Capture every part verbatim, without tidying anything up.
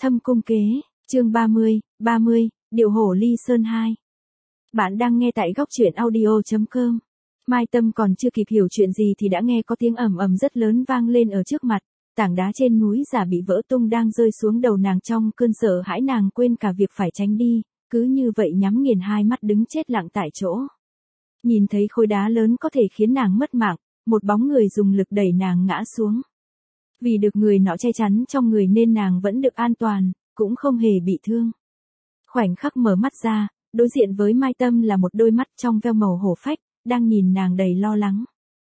Thâm cung kế, chương ba mươi, ba mươi, Điệu hổ ly sơn hai. Bạn đang nghe tại góc truyện audio chấm com. Mai Tâm còn chưa kịp hiểu chuyện gì thì đã nghe có tiếng ầm ầm rất lớn vang lên ở trước mặt, tảng đá trên núi giả bị vỡ tung đang rơi xuống đầu nàng. Trong cơn sợ hãi nàng quên cả việc phải tránh đi, cứ như vậy nhắm nghiền hai mắt đứng chết lặng tại chỗ. Nhìn thấy khối đá lớn có thể khiến nàng mất mạng, một bóng người dùng lực đẩy nàng ngã xuống. Vì được người nọ che chắn trong người nên nàng vẫn được an toàn, cũng không hề bị thương. Khoảnh khắc mở mắt ra, đối diện với Mai Tâm là một đôi mắt trong veo màu hổ phách, đang nhìn nàng đầy lo lắng.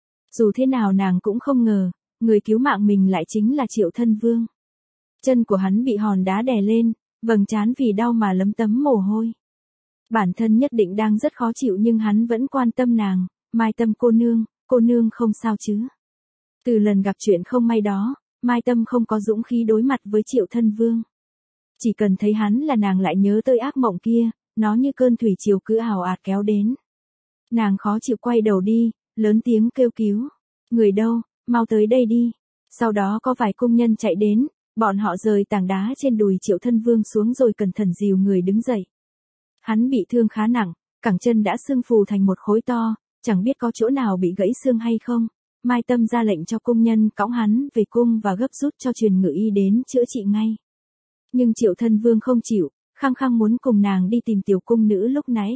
Dù thế nào nàng cũng không ngờ, người cứu mạng mình lại chính là Triệu Thân Vương. Chân của hắn bị hòn đá đè lên, vầng trán vì đau mà lấm tấm mồ hôi. Bản thân nhất định đang rất khó chịu nhưng hắn vẫn quan tâm nàng. Mai Tâm cô nương, cô nương không sao chứ? Từ lần gặp chuyện không may đó, Mai Tâm không có dũng khí đối mặt với Triệu Thân Vương. Chỉ cần thấy hắn là nàng lại nhớ tới ác mộng kia, nó như cơn thủy triều cứ ào ạt kéo đến. Nàng khó chịu quay đầu đi, lớn tiếng kêu cứu. Người đâu, mau tới đây đi. Sau đó có vài công nhân chạy đến, bọn họ rời tảng đá trên đùi Triệu Thân Vương xuống rồi cẩn thận dìu người đứng dậy. Hắn bị thương khá nặng, cẳng chân đã sưng phù thành một khối to, chẳng biết có chỗ nào bị gãy xương hay không. Mai Tâm ra lệnh cho công nhân cõng hắn về cung và gấp rút cho truyền ngự y đến chữa trị ngay. Nhưng Triệu Thân Vương không chịu, khăng khăng muốn cùng nàng đi tìm tiểu cung nữ lúc nãy.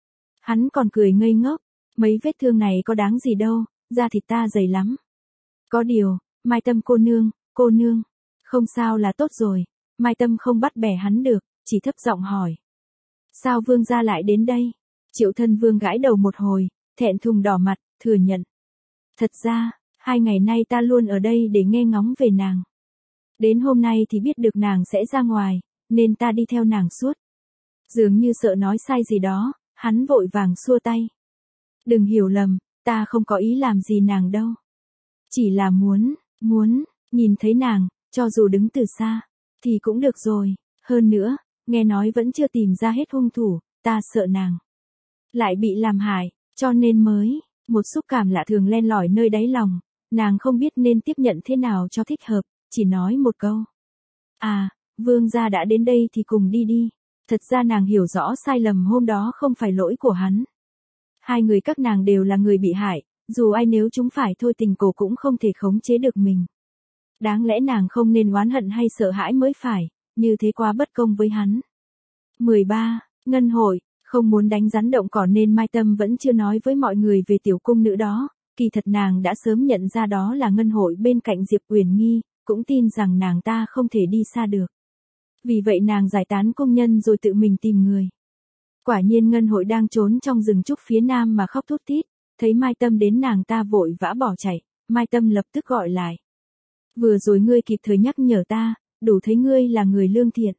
Hắn còn cười ngây ngốc, mấy vết thương này có đáng gì đâu, da thịt ta dày lắm. Có điều, Mai Tâm cô nương, cô nương, không sao là tốt rồi. Mai Tâm không bắt bẻ hắn được, chỉ thấp giọng hỏi. Sao vương gia lại đến đây? Triệu Thân Vương gãi đầu một hồi, thẹn thùng đỏ mặt, thừa nhận. Thật ra, hai ngày nay ta luôn ở đây để nghe ngóng về nàng. Đến hôm nay thì biết được nàng sẽ ra ngoài, nên ta đi theo nàng suốt. Dường như sợ nói sai gì đó, hắn vội vàng xua tay. Đừng hiểu lầm, ta không có ý làm gì nàng đâu. Chỉ là muốn, muốn, nhìn thấy nàng, cho dù đứng từ xa, thì cũng được rồi. Hơn nữa, nghe nói vẫn chưa tìm ra hết hung thủ, ta sợ nàng lại bị làm hại, cho nên mới, một xúc cảm lạ thường len lỏi nơi đáy lòng, nàng không biết nên tiếp nhận thế nào cho thích hợp, chỉ nói một câu. À, vương gia đã đến đây thì cùng đi đi. Thật ra nàng hiểu rõ sai lầm hôm đó không phải lỗi của hắn. Hai người các nàng đều là người bị hại, dù ai nếu chúng phải thôi tình cổ cũng không thể khống chế được mình. Đáng lẽ nàng không nên oán hận hay sợ hãi mới phải, như thế quá bất công với hắn. mười ba. Ngân hội, không muốn đánh rắn động cỏ nên Mai Tâm vẫn chưa nói với mọi người về tiểu cung nữ đó, kỳ thật nàng đã sớm nhận ra đó là ngân hội bên cạnh Diệp Uyển Nghi, cũng tin rằng nàng ta không thể đi xa được. Vì vậy nàng giải tán công nhân rồi tự mình tìm người. Quả nhiên ngân hội đang trốn trong rừng trúc phía nam mà khóc thút thít, thấy Mai Tâm đến nàng ta vội vã bỏ chạy, Mai Tâm lập tức gọi lại. Vừa rồi ngươi kịp thời nhắc nhở ta, đủ thấy ngươi là người lương thiện.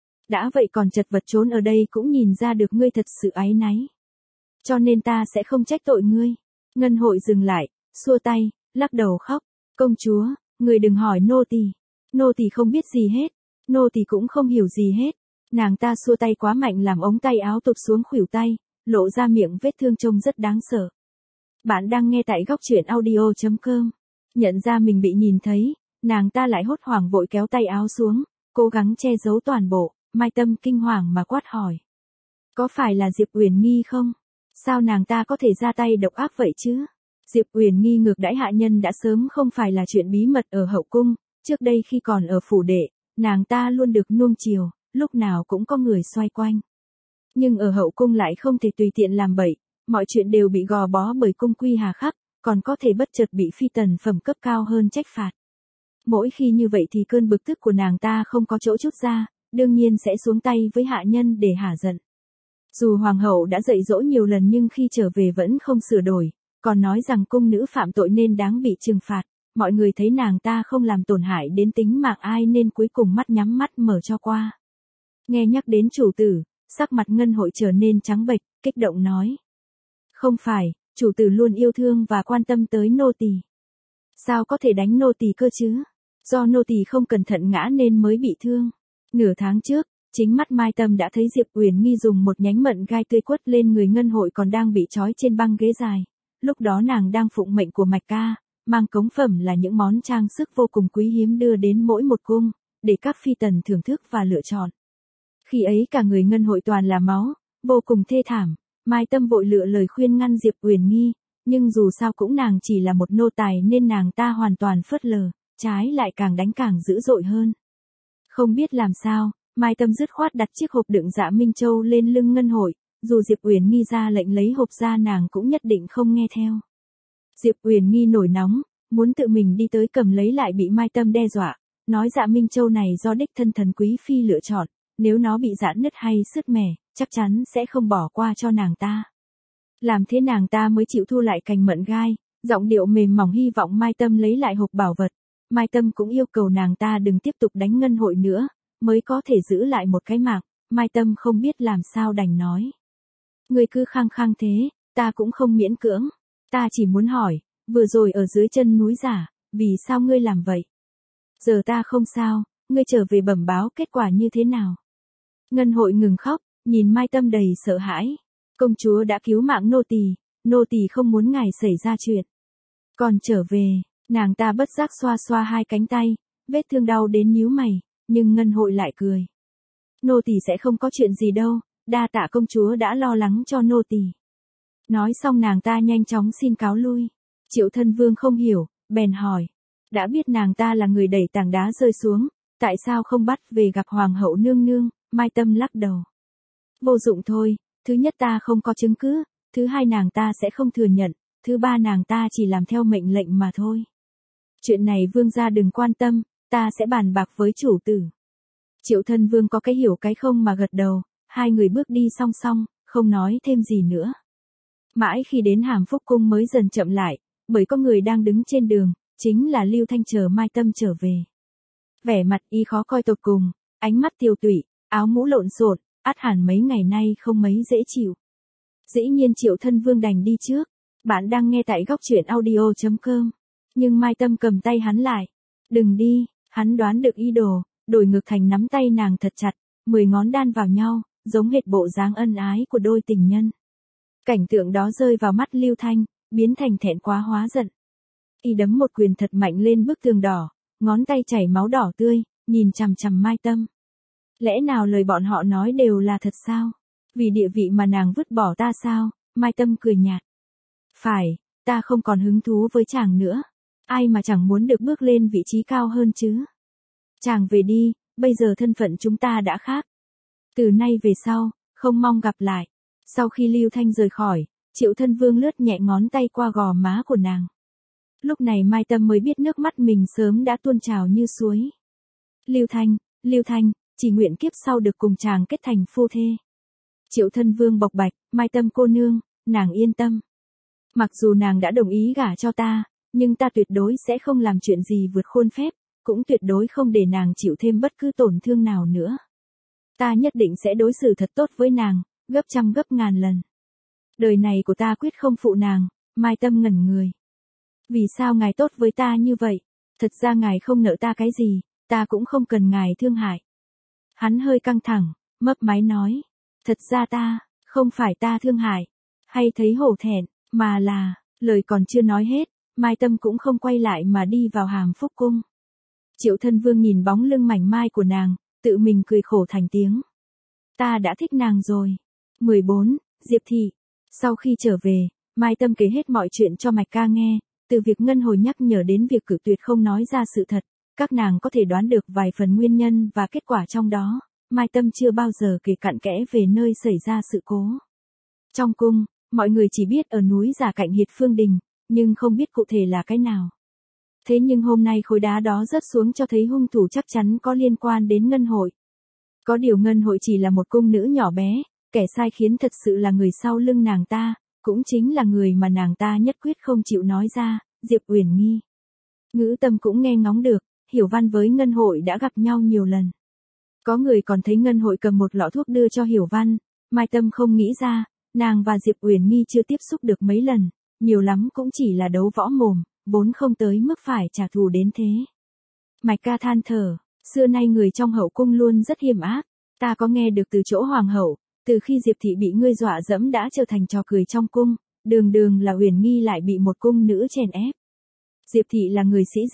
Đã vậy còn chật vật trốn ở đây cũng nhìn ra được ngươi thật sự áy náy. Cho nên ta sẽ không trách tội ngươi. Ngân hội dừng lại, xua tay, lắc đầu khóc. Công chúa, ngươi đừng hỏi nô tỳ. Nô tỳ không biết gì hết. Nô tỳ cũng không hiểu gì hết. Nàng ta xua tay quá mạnh làm ống tay áo tụt xuống khuỷu tay, lộ ra miệng vết thương trông rất đáng sợ. Bạn đang nghe tại góc truyện audio chấm com. Nhận ra mình bị nhìn thấy, nàng ta lại hốt hoảng vội kéo tay áo xuống, cố gắng che giấu toàn bộ. Mai Tâm kinh hoàng mà quát hỏi. Có phải là Diệp Uyển Nghi không? Sao nàng ta có thể ra tay độc ác vậy chứ? Diệp Uyển Nghi ngược đãi hạ nhân đã sớm không phải là chuyện bí mật ở hậu cung, trước đây khi còn ở phủ đệ, nàng ta luôn được nuông chiều, lúc nào cũng có người xoay quanh. Nhưng ở hậu cung lại không thể tùy tiện làm bậy, mọi chuyện đều bị gò bó bởi cung quy hà khắc, còn có thể bất chợt bị phi tần phẩm cấp cao hơn trách phạt. Mỗi khi như vậy thì cơn bực tức của nàng ta không có chỗ trút ra, đương nhiên sẽ xuống tay với hạ nhân để hả giận. Dù hoàng hậu đã dạy dỗ nhiều lần nhưng khi trở về vẫn không sửa đổi, còn nói rằng cung nữ phạm tội nên đáng bị trừng phạt, mọi người thấy nàng ta không làm tổn hại đến tính mạng ai nên cuối cùng mắt nhắm mắt mở cho qua. Nghe nhắc đến chủ tử, sắc mặt ngân hội trở nên trắng bệch, kích động nói. Không phải, chủ tử luôn yêu thương và quan tâm tới nô tỳ. Sao có thể đánh nô tỳ cơ chứ? Do nô tỳ không cẩn thận ngã nên mới bị thương. Nửa tháng trước, chính mắt Mai Tâm đã thấy Diệp Uyển Nghi dùng một nhánh mận gai tươi quất lên người ngân hội còn đang bị trói trên băng ghế dài. Lúc đó nàng đang phụng mệnh của Mạch Ca, mang cống phẩm là những món trang sức vô cùng quý hiếm đưa đến mỗi một cung, để các phi tần thưởng thức và lựa chọn. Khi ấy cả người Ngân Hội toàn là máu, vô cùng thê thảm, Mai Tâm vội lựa lời khuyên ngăn Diệp Uyển Nghi, nhưng dù sao cũng nàng chỉ là một nô tài nên nàng ta hoàn toàn phớt lờ, trái lại càng đánh càng dữ dội hơn. Không biết làm sao, Mai Tâm dứt khoát đặt chiếc hộp đựng Dạ Minh Châu lên lưng Ngân Hội, dù Diệp Uyển Nghi ra lệnh lấy hộp ra nàng cũng nhất định không nghe theo. Diệp Uyển Nghi nổi nóng, muốn tự mình đi tới cầm lấy lại bị Mai Tâm đe dọa, nói Dạ Minh Châu này do đích thân thần quý phi lựa chọn, nếu nó bị giãn nứt hay sứt mẻ, chắc chắn sẽ không bỏ qua cho nàng ta. Làm thế nàng ta mới chịu thu lại cành mận gai, giọng điệu mềm mỏng hy vọng Mai Tâm lấy lại hộp bảo vật. Mai Tâm cũng yêu cầu nàng ta đừng tiếp tục đánh Ngân Hội nữa, mới có thể giữ lại một cái mạng. Mai Tâm không biết làm sao đành nói. Ngươi cứ khăng khăng thế, ta cũng không miễn cưỡng. Ta chỉ muốn hỏi, vừa rồi ở dưới chân núi giả, vì sao ngươi làm vậy? Giờ ta không sao, ngươi trở về bẩm báo kết quả như thế nào? Ngân Hội ngừng khóc, nhìn Mai Tâm đầy sợ hãi. Công chúa đã cứu mạng nô tỳ, nô tỳ không muốn ngài xảy ra chuyện. Còn trở về, nàng ta bất giác xoa xoa hai cánh tay, vết thương đau đến nhíu mày, nhưng Ngân Hội lại cười. Nô tỳ sẽ không có chuyện gì đâu, đa tạ công chúa đã lo lắng cho nô tỳ. Nói xong nàng ta nhanh chóng xin cáo lui. Triệu Thân Vương không hiểu, bèn hỏi. Đã biết nàng ta là người đẩy tảng đá rơi xuống, tại sao không bắt về gặp Hoàng hậu nương nương? Mai Tâm lắc đầu. Vô dụng thôi, thứ nhất ta không có chứng cứ, thứ hai nàng ta sẽ không thừa nhận, thứ ba nàng ta chỉ làm theo mệnh lệnh mà thôi. Chuyện này vương gia đừng quan tâm, ta sẽ bàn bạc với chủ tử. Triệu Thân Vương có cái hiểu cái không mà gật đầu, hai người bước đi song song, không nói thêm gì nữa. Mãi khi đến Hàm Phúc Cung mới dần chậm lại, bởi có người đang đứng trên đường, chính là Lưu Thanh chờ Mai Tâm trở về. Vẻ mặt y khó coi tột cùng, ánh mắt tiêu tụy, áo mũ lộn xộn, ắt hẳn mấy ngày nay không mấy dễ chịu. Dĩ nhiên Triệu Thân Vương đành đi trước. Bạn đang nghe tại góc truyện audio chấm com. Nhưng Mai Tâm cầm tay hắn lại. Đừng đi, hắn đoán được ý đồ, đổi ngược thành nắm tay nàng thật chặt, mười ngón đan vào nhau, giống hệt bộ dáng ân ái của đôi tình nhân. Cảnh tượng đó rơi vào mắt Lưu Thanh, biến thành thẹn quá hóa giận. Y đấm một quyền thật mạnh lên bức tường đỏ, ngón tay chảy máu đỏ tươi, nhìn chằm chằm Mai Tâm. Lẽ nào lời bọn họ nói đều là thật sao? Vì địa vị mà nàng vứt bỏ ta sao? Mai Tâm cười nhạt. Phải, ta không còn hứng thú với chàng nữa. Ai mà chẳng muốn được bước lên vị trí cao hơn chứ? Chàng về đi, bây giờ thân phận chúng ta đã khác. Từ nay về sau, không mong gặp lại. Sau khi Lưu Thanh rời khỏi, Triệu Thân Vương lướt nhẹ ngón tay qua gò má của nàng. Lúc này Mai Tâm mới biết nước mắt mình sớm đã tuôn trào như suối. Lưu Thanh, Lưu Thanh, chỉ nguyện kiếp sau được cùng chàng kết thành phu thê. Triệu Thân Vương bộc bạch, Mai Tâm cô nương, nàng yên tâm. Mặc dù nàng đã đồng ý gả cho ta, nhưng ta tuyệt đối sẽ không làm chuyện gì vượt khuôn phép, cũng tuyệt đối không để nàng chịu thêm bất cứ tổn thương nào nữa. Ta nhất định sẽ đối xử thật tốt với nàng, gấp trăm gấp ngàn lần. Đời này của ta quyết không phụ nàng. Mai Tâm ngẩn người. Vì sao ngài tốt với ta như vậy? Thật ra ngài không nợ ta cái gì, ta cũng không cần ngài thương hại. Hắn hơi căng thẳng, mấp máy nói. Thật ra ta, không phải ta thương hại, hay thấy hổ thẹn, mà là, lời còn chưa nói hết, Mai Tâm cũng không quay lại mà đi vào Hàm Phúc Cung. Triệu Thân Vương nhìn bóng lưng mảnh mai của nàng, tự mình cười khổ thành tiếng. Ta đã thích nàng rồi. mười bốn. Diệp Thị. Sau khi trở về, Mai Tâm kể hết mọi chuyện cho Mạch Ca nghe, từ việc Ngân Hồi nhắc nhở đến việc cự tuyệt không nói ra sự thật, các nàng có thể đoán được vài phần nguyên nhân và kết quả trong đó. Mai Tâm chưa bao giờ kể cặn kẽ về nơi xảy ra sự cố. Trong cung, mọi người chỉ biết ở núi giả cạnh Hiệt Phương Đình, nhưng không biết cụ thể là cái nào. Thế nhưng hôm nay khối đá đó rớt xuống cho thấy hung thủ chắc chắn có liên quan đến Ngân Hội. Có điều Ngân Hội chỉ là một cung nữ nhỏ bé, kẻ sai khiến thật sự là người sau lưng nàng ta, cũng chính là người mà nàng ta nhất quyết không chịu nói ra, Diệp Uyển Nghi. Ngữ Tâm cũng nghe ngóng được, Hiểu Văn với Ngân Hội đã gặp nhau nhiều lần. Có người còn thấy Ngân Hội cầm một lọ thuốc đưa cho Hiểu Văn, Mai Tâm không nghĩ ra, nàng và Diệp Uyển Nghi chưa tiếp xúc được mấy lần, nhiều lắm cũng chỉ là đấu võ mồm, vốn không tới mức phải trả thù đến thế. Mạch Ca than thở, xưa nay người trong hậu cung luôn rất hiểm ác, ta có nghe được từ chỗ hoàng hậu, từ khi Diệp Thị bị ngươi dọa dẫm đã trở thành trò cười trong cung, đường đường là Uyển Nghi lại bị một cung nữ chèn ép. Diệp Thị là người sĩ diện,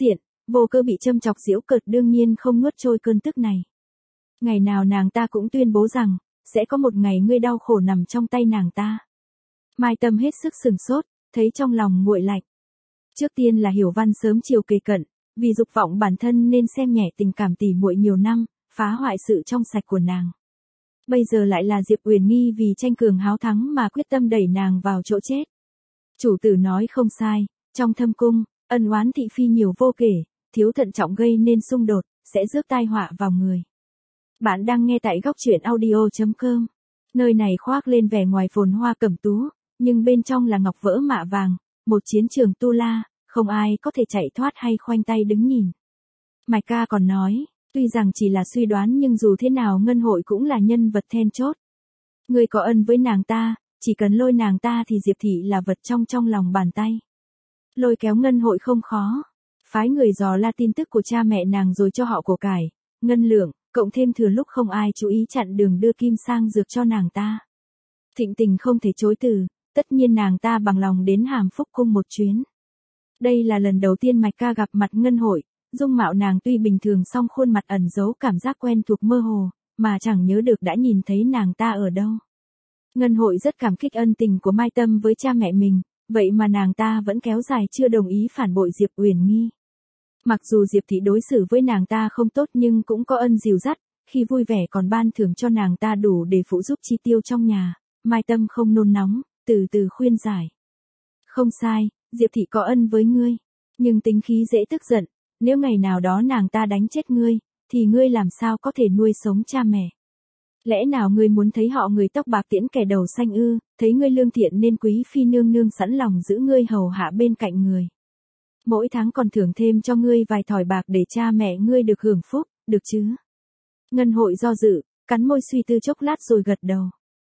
vô cớ bị châm chọc giễu cợt đương nhiên không nuốt trôi cơn tức này. Ngày nào nàng ta cũng tuyên bố rằng, sẽ có một ngày ngươi đau khổ nằm trong tay nàng ta. Mai Tâm hết sức sừng sốt, thấy trong lòng nguội lạnh. Trước tiên là Hiểu Văn sớm chiều kề cận, vì dục vọng bản thân nên xem nhẹ tình cảm tỉ muội nhiều năm, phá hoại sự trong sạch của nàng. Bây giờ lại là Diệp Uyển Nghi vì tranh cường háo thắng mà quyết tâm đẩy nàng vào chỗ chết. Chủ tử nói không sai, trong thâm cung, ân oán thị phi nhiều vô kể, thiếu thận trọng gây nên xung đột, sẽ rước tai họa vào người. Bạn đang nghe tại góc truyện audio chấm com. Nơi này khoác lên vẻ ngoài phồn hoa cẩm tú, nhưng bên trong là ngọc vỡ mạ vàng, một chiến trường tu la, không ai có thể chạy thoát hay khoanh tay đứng nhìn. Mạch ca còn nói, tuy rằng chỉ là suy đoán nhưng dù thế nào Ngân Hội cũng là nhân vật then chốt. Người có ân với nàng ta, chỉ cần lôi nàng ta thì Diệp Thị là vật trong trong lòng bàn tay. Lôi kéo Ngân Hội không khó. Phái người dò la tin tức của cha mẹ nàng rồi cho họ của cải, ngân lượng, cộng thêm thừa lúc không ai chú ý chặn đường đưa kim sang dược cho nàng ta. Thịnh Tình không thể chối từ, tất nhiên nàng ta bằng lòng đến Hàm Phúc cung một chuyến. Đây là lần đầu tiên Mạch ca gặp mặt Ngân Hội, dung mạo nàng tuy bình thường song khuôn mặt ẩn giấu cảm giác quen thuộc mơ hồ, mà chẳng nhớ được đã nhìn thấy nàng ta ở đâu. Ngân Hội rất cảm kích ân tình của Mai Tâm với cha mẹ mình, vậy mà nàng ta vẫn kéo dài chưa đồng ý phản bội Diệp Uyển Nghi. Mặc dù Diệp Thị đối xử với nàng ta không tốt nhưng cũng có ân dìu dắt, khi vui vẻ còn ban thưởng cho nàng ta đủ để phụ giúp chi tiêu trong nhà. Mai Tâm không nôn nóng, từ từ khuyên giải. Không sai, Diệp Thị có ân với ngươi, nhưng tính khí dễ tức giận, nếu ngày nào đó nàng ta đánh chết ngươi, thì ngươi làm sao có thể nuôi sống cha mẹ. Lẽ nào ngươi muốn thấy họ người tóc bạc tiễn kẻ đầu xanh ư, thấy ngươi lương thiện nên quý phi nương nương sẵn lòng giữ ngươi hầu hạ bên cạnh người. Mỗi tháng còn thưởng thêm cho ngươi vài thỏi bạc để cha mẹ ngươi được hưởng phúc, được chứ? Ngân Hội do dự, cắn môi suy tư chốc lát rồi gật đầu.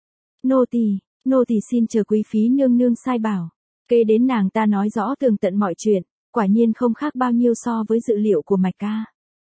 Nô tỳ, nô tỳ xin chờ quý phí nương nương sai bảo. Kế đến nàng ta nói rõ tường tận mọi chuyện, quả nhiên không khác bao nhiêu so với dự liệu của Mạch ca.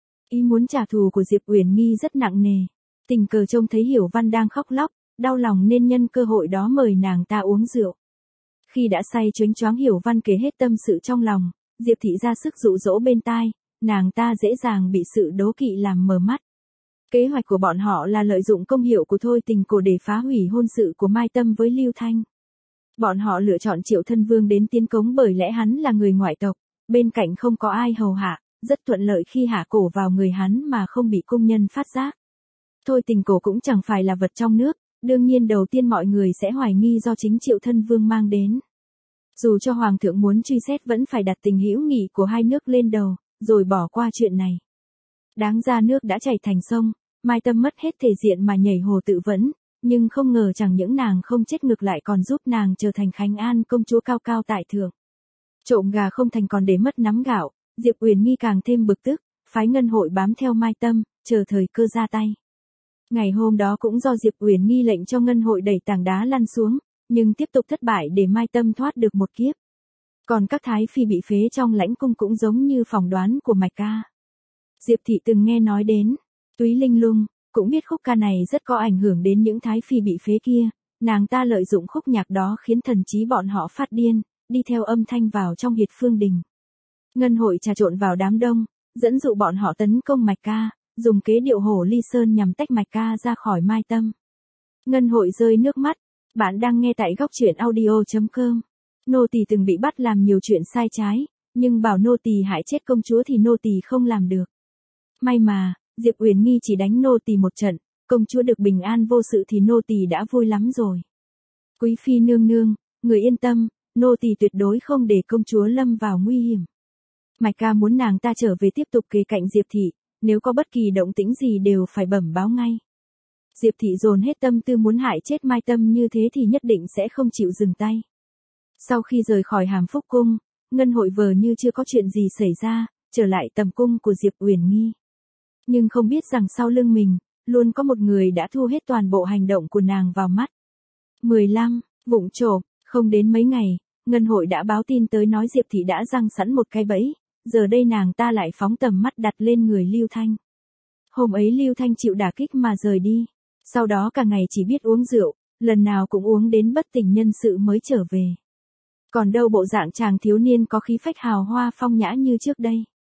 Ý muốn trả thù của Diệp Uyển Nghi rất nặng nề. Tình cờ trông thấy Hiểu Văn đang khóc lóc, đau lòng nên nhân cơ hội đó mời nàng ta uống rượu. Khi đã say choáng choáng Hiểu Văn kể hết tâm sự trong lòng, Diệp Thị ra sức dụ dỗ bên tai, nàng ta dễ dàng bị sự đố kỵ làm mờ mắt. Kế hoạch của bọn họ là lợi dụng công hiệu của Thôi Tình Cổ để phá hủy hôn sự của Mai Tâm với Lưu Thanh. Bọn họ lựa chọn Triệu Thân Vương đến tiến cống bởi lẽ hắn là người ngoại tộc, bên cạnh không có ai hầu hạ, rất thuận lợi khi hạ cổ vào người hắn mà không bị cung nhân phát giác. Thôi Tình Cổ cũng chẳng phải là vật trong nước, đương nhiên đầu tiên mọi người sẽ hoài nghi do chính Triệu Thân Vương mang đến. Dù cho Hoàng thượng muốn truy xét vẫn phải đặt tình hữu nghị của hai nước lên đầu, rồi bỏ qua chuyện này. Đáng ra nước đã chảy thành sông, Mai Tâm mất hết thể diện mà nhảy hồ tự vẫn, nhưng không ngờ chẳng những nàng không chết ngược lại còn giúp nàng trở thành Khánh An công chúa cao cao tại thượng. Trộm gà không thành còn để mất nắm gạo, Diệp Uyển Nghi càng thêm bực tức, phái Ngân Hội bám theo Mai Tâm, chờ thời cơ ra tay. Ngày hôm đó cũng do Diệp Uyển Nghi lệnh cho Ngân Hội đẩy tảng đá lăn xuống, nhưng tiếp tục thất bại để Mai Tâm thoát được một kiếp. Còn các thái phi bị phế trong lãnh cung cũng giống như phỏng đoán của Mạch ca. Diệp Thị từng nghe nói đến Túy Linh Lung, cũng biết khúc ca này rất có ảnh hưởng đến những thái phi bị phế kia, nàng ta lợi dụng khúc nhạc đó khiến thần trí bọn họ phát điên, đi theo âm thanh vào trong Hiệt Phương Đình. Ngân Hội trà trộn vào đám đông, dẫn dụ bọn họ tấn công Mạch ca, dùng kế điệu hổ ly sơn nhằm tách Mạch ca ra khỏi Mai Tâm. Ngân Hội rơi nước mắt. Bạn đang nghe tại góc truyện audio chấm com. Nô tỳ từng bị bắt làm nhiều chuyện sai trái, nhưng bảo nô tỳ hại chết công chúa thì nô tỳ không làm được. May mà, Diệp Uyển Nghi chỉ đánh nô tỳ một trận, công chúa được bình an vô sự thì nô tỳ đã vui lắm rồi. Quý phi nương nương, người yên tâm, nô tỳ tuyệt đối không để công chúa lâm vào nguy hiểm. Mạch ca muốn nàng ta trở về tiếp tục kề cạnh Diệp Thị, nếu có bất kỳ động tĩnh gì đều phải bẩm báo ngay. Diệp Thị dồn hết tâm tư muốn hại chết Mai Tâm như thế thì nhất định sẽ không chịu dừng tay. Sau khi rời khỏi Hàm Phúc cung, Ngân Hội vờ như chưa có chuyện gì xảy ra, trở lại tầm cung của Diệp Uyển Nghi. Nhưng không biết rằng sau lưng mình, luôn có một người đã thu hết toàn bộ hành động của nàng vào mắt. mười lăm, vụng trộm, không đến mấy ngày, Ngân Hội đã báo tin tới nói Diệp Thị đã giăng sẵn một cái bẫy, giờ đây nàng ta lại phóng tầm mắt đặt lên người Lưu Thanh. Hôm ấy Lưu Thanh chịu đả kích mà rời đi. Sau đó cả ngày chỉ biết uống rượu, lần nào cũng uống đến bất tỉnh nhân sự mới trở về. Còn đâu bộ dạng chàng thiếu niên có khí phách hào hoa phong nhã như trước đây.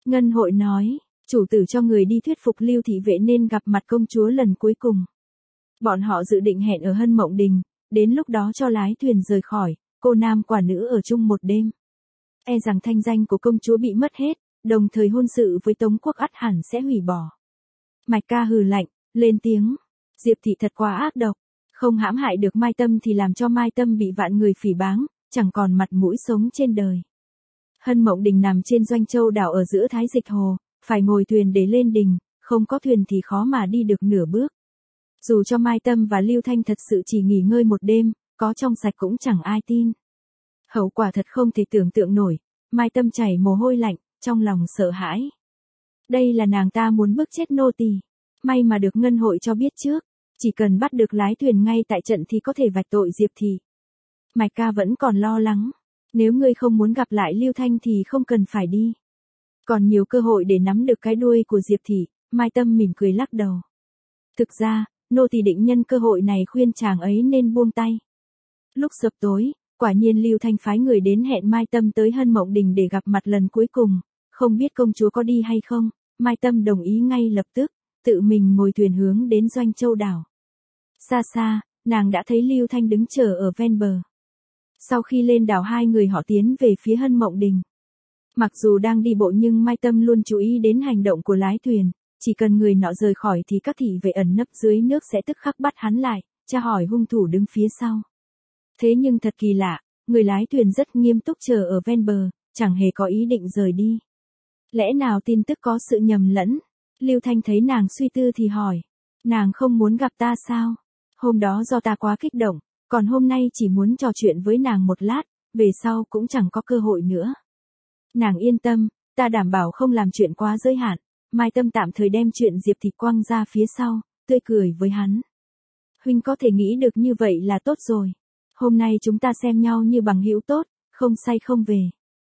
Ngân hội nói, chủ tử cho người đi thuyết phục Lưu thị vệ nên gặp mặt công chúa lần cuối cùng. Bọn họ dự định hẹn ở Hân Mộng Đình, đến lúc đó cho lái thuyền rời khỏi, cô nam quả nữ ở chung một đêm. E rằng thanh danh của công chúa bị mất hết, đồng thời hôn sự với Tống Quốc ắt hẳn sẽ hủy bỏ. Mạch Ca hừ lạnh, lên tiếng, Diệp thị thật quá ác độc, không hãm hại được Mai Tâm thì làm cho Mai Tâm bị vạn người phỉ báng, chẳng còn mặt mũi sống trên đời. Hân Mộng Đình nằm trên Doanh Châu đảo ở giữa Thái Dịch Hồ, phải ngồi thuyền để lên đình, không có thuyền thì khó mà đi được nửa bước. Dù cho Mai Tâm và Lưu Thanh thật sự chỉ nghỉ ngơi một đêm, có trong sạch cũng chẳng ai tin. Hậu quả thật không thể tưởng tượng nổi, Mai Tâm chảy mồ hôi lạnh, trong lòng sợ hãi. Đây là nàng ta muốn bức chết nô tỳ, may mà được ngân hội cho biết trước, chỉ cần bắt được lái thuyền ngay tại trận thì có thể vạch tội Diệp thị. Mạch Ca vẫn còn lo lắng, nếu ngươi không muốn gặp lại Lưu Thanh thì không cần phải đi. Còn nhiều cơ hội để nắm được cái đuôi của Diệp thị, Mai Tâm mỉm cười lắc đầu. Thực ra, nô tỳ định nhân cơ hội này khuyên chàng ấy nên buông tay. Lúc sập tối, quả nhiên Lưu Thanh phái người đến hẹn Mai Tâm tới Hân Mộng Đình để gặp mặt lần cuối cùng, không biết công chúa có đi hay không, Mai Tâm đồng ý ngay lập tức, tự mình ngồi thuyền hướng đến Doanh Châu đảo. Xa xa, nàng đã thấy Lưu Thanh đứng chờ ở ven bờ. Sau khi lên đảo hai người họ tiến về phía Hân Mộng Đình. Mặc dù đang đi bộ nhưng Mai Tâm luôn chú ý đến hành động của lái thuyền, chỉ cần người nọ rời khỏi thì các thị vệ ẩn nấp dưới nước sẽ tức khắc bắt hắn lại, tra hỏi hung thủ đứng phía sau. Thế nhưng thật kỳ lạ, người lái thuyền rất nghiêm túc chờ ở ven bờ, chẳng hề có ý định rời đi. Lẽ nào tin tức có sự nhầm lẫn? Lưu Thanh thấy nàng suy tư thì hỏi, nàng không muốn gặp ta sao? Hôm đó do ta quá kích động, còn hôm nay chỉ muốn trò chuyện với nàng một lát, về sau cũng chẳng có cơ hội nữa. Nàng yên tâm, ta đảm bảo không làm chuyện quá giới hạn. Mai Tâm tạm thời đem chuyện Diệp thị quăng ra phía sau, tươi cười với hắn. Huynh có thể nghĩ được như vậy là tốt rồi. Hôm nay chúng ta xem nhau như bằng hữu tốt, không say không về.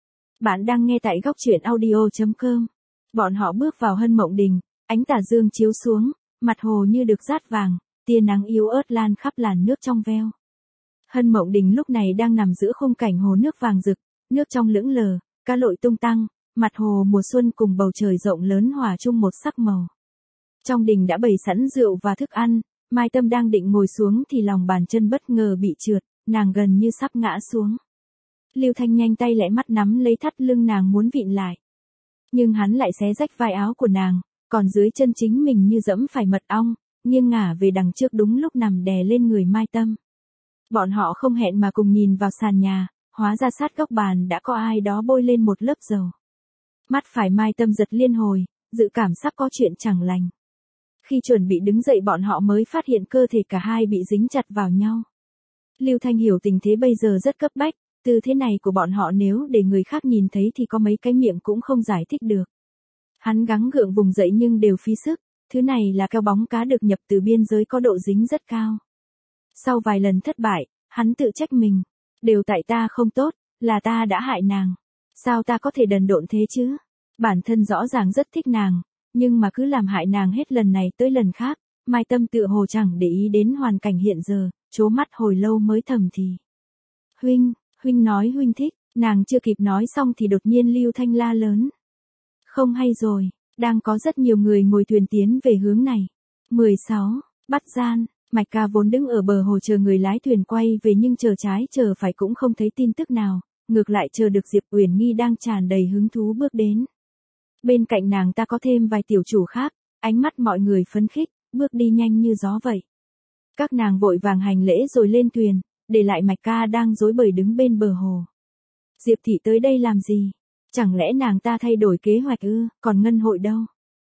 Bạn đang nghe tại góc truyện audio chấm com. Bọn họ bước vào Hân Mộng Đình, ánh tà dương chiếu xuống, mặt hồ như được dát vàng, tia nắng yếu ớt lan khắp làn nước trong veo. Hân Mộng Đình lúc này đang nằm giữa khung cảnh hồ nước vàng rực, nước trong lững lờ, cá lội tung tăng, mặt hồ mùa xuân cùng bầu trời rộng lớn hòa chung một sắc màu. Trong đình đã bày sẵn rượu và thức ăn, Mai Tâm đang định ngồi xuống thì lòng bàn chân bất ngờ bị trượt, nàng gần như sắp ngã xuống. Lưu Thanh nhanh tay lẹ mắt nắm lấy thắt lưng nàng muốn vịn lại. Nhưng hắn lại xé rách vai áo của nàng, còn dưới chân chính mình như dẫm phải mật ong, nghiêng ngả về đằng trước đúng lúc nằm đè lên người Mai Tâm. Bọn họ không hẹn mà cùng nhìn vào sàn nhà, hóa ra sát góc bàn đã có ai đó bôi lên một lớp dầu. Mắt phải Mai Tâm giật liên hồi, dự cảm sắp có chuyện chẳng lành. Khi chuẩn bị đứng dậy bọn họ mới phát hiện cơ thể cả hai bị dính chặt vào nhau. Lưu Thanh hiểu tình thế bây giờ rất cấp bách, tư thế này của bọn họ nếu để người khác nhìn thấy thì có mấy cái miệng cũng không giải thích được. Hắn gắng gượng vùng dậy nhưng đều phí sức, thứ này là keo bóng cá được nhập từ biên giới có độ dính rất cao. Sau vài lần thất bại, hắn tự trách mình, đều tại ta không tốt, là ta đã hại nàng. Sao ta có thể đần độn thế chứ? Bản thân rõ ràng rất thích nàng, nhưng mà cứ làm hại nàng hết lần này tới lần khác. Mai Tâm tựa hồ chẳng để ý đến hoàn cảnh hiện giờ, trố mắt hồi lâu mới thầm thì. Huynh, huynh nói huynh thích, nàng chưa kịp nói xong thì đột nhiên Lưu Thanh la lớn. Không hay rồi, đang có rất nhiều người ngồi thuyền tiến về hướng này. mười sáu, bắt gian, Mạch Ca vốn đứng ở bờ hồ chờ người lái thuyền quay về nhưng chờ trái chờ phải cũng không thấy tin tức nào, ngược lại chờ được Diệp Uyển Nghi đang tràn đầy hứng thú bước đến. Bên cạnh nàng ta có thêm vài tiểu chủ khác, ánh mắt mọi người phấn khích, bước đi nhanh như gió vậy. Các nàng vội vàng hành lễ rồi lên thuyền, để lại Mạch Ca đang rối bời đứng bên bờ hồ. Diệp thị tới đây làm gì? Chẳng lẽ nàng ta thay đổi kế hoạch ư, còn Ngân hội đâu?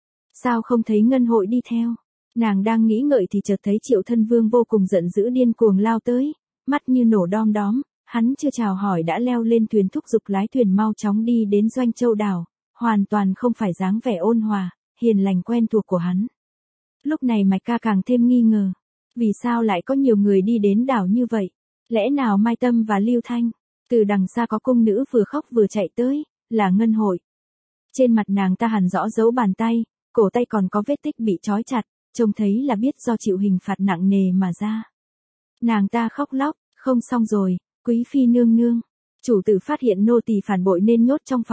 Sao không thấy Ngân hội đi theo? Nàng đang nghĩ ngợi thì chợt thấy Triệu Thân Vương vô cùng giận dữ điên cuồng lao tới, mắt như nổ đom đóm, hắn chưa chào hỏi đã leo lên thuyền thúc giục lái thuyền mau chóng đi đến Doanh Châu đảo, hoàn toàn không phải dáng vẻ ôn hòa, hiền lành quen thuộc của hắn. Lúc này Mạch Ca càng thêm nghi ngờ, vì sao lại có nhiều người đi đến đảo như vậy? Lẽ nào Mai Tâm và Lưu Thanh? Từ đằng xa có cung nữ vừa khóc vừa chạy tới, là Ngân hội. Trên mặt nàng ta hẳn rõ dấu bàn tay, cổ tay còn có vết tích bị trói chặt, trông thấy là biết do chịu hình phạt nặng nề mà ra. Nàng ta khóc lóc, không xong rồi, quý phi nương nương. Chủ tử phát hiện nô tỳ phản bội nên nhốt trong phòng,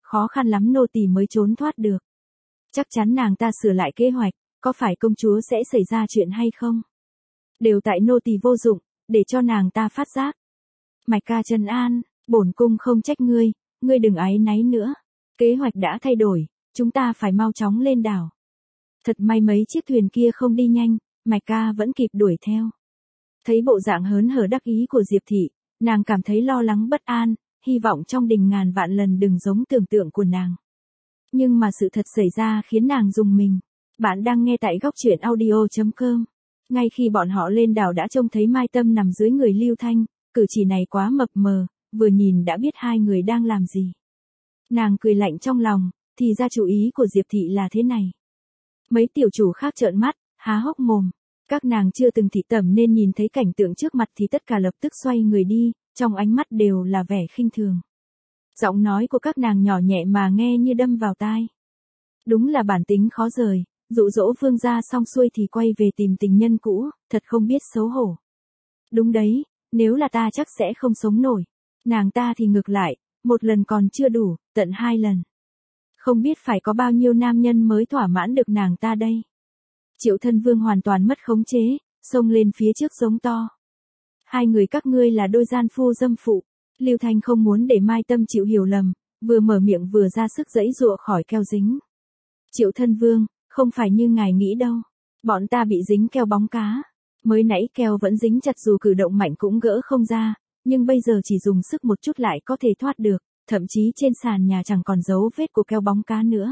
khó khăn lắm nô tỳ mới trốn thoát được. Chắc chắn nàng ta sửa lại kế hoạch, có phải công chúa sẽ xảy ra chuyện hay không? Đều tại nô tỳ vô dụng, để cho nàng ta phát giác. Mạch ca trấn an, bổn cung không trách ngươi, ngươi đừng áy náy nữa. Kế hoạch đã thay đổi, chúng ta phải mau chóng lên đảo. Thật may mấy chiếc thuyền kia không đi nhanh, Mạch ca vẫn kịp đuổi theo. Thấy bộ dạng hớn hở đắc ý của Diệp thị, nàng cảm thấy lo lắng bất an, hy vọng trong đình ngàn vạn lần đừng giống tưởng tượng của nàng. Nhưng mà sự thật xảy ra khiến nàng rùng mình. Bạn đang nghe tại góc truyện audio chấm com. Ngay khi bọn họ lên đảo đã trông thấy Mai Tâm nằm dưới người Lưu Thanh, cử chỉ này quá mập mờ, vừa nhìn đã biết hai người đang làm gì. Nàng cười lạnh trong lòng, thì ra chủ ý của Diệp thị là thế này. Mấy tiểu chủ khác trợn mắt, há hốc mồm. Các nàng chưa từng thị tẩm nên nhìn thấy cảnh tượng trước mặt thì tất cả lập tức xoay người đi, trong ánh mắt đều là vẻ khinh thường. Giọng nói của các nàng nhỏ nhẹ mà nghe như đâm vào tai. Đúng là bản tính khó rời, dụ dỗ vương gia xong xuôi thì quay về tìm tình nhân cũ, thật không biết xấu hổ. Đúng đấy, nếu là ta chắc sẽ không sống nổi. Nàng ta thì ngược lại, một lần còn chưa đủ, tận hai lần. Không biết phải có bao nhiêu nam nhân mới thỏa mãn được nàng ta đây. Triệu Thân Vương hoàn toàn mất khống chế, xông lên phía trước giống to. Hai người các ngươi là đôi gian phu dâm phụ. Lưu Thanh không muốn để Mai Tâm chịu hiểu lầm, vừa mở miệng vừa ra sức giãy giụa khỏi keo dính. Triệu Thân Vương, không phải như ngài nghĩ đâu. Bọn ta bị dính keo bóng cá. Mới nãy keo vẫn dính chặt dù cử động mạnh cũng gỡ không ra, nhưng bây giờ chỉ dùng sức một chút lại có thể thoát được, thậm chí trên sàn nhà chẳng còn dấu vết của keo bóng cá nữa.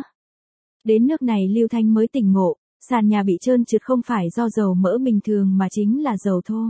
Đến nước này Lưu Thanh mới tỉnh ngộ, sàn nhà bị trơn trượt không phải do dầu mỡ bình thường mà chính là dầu thô.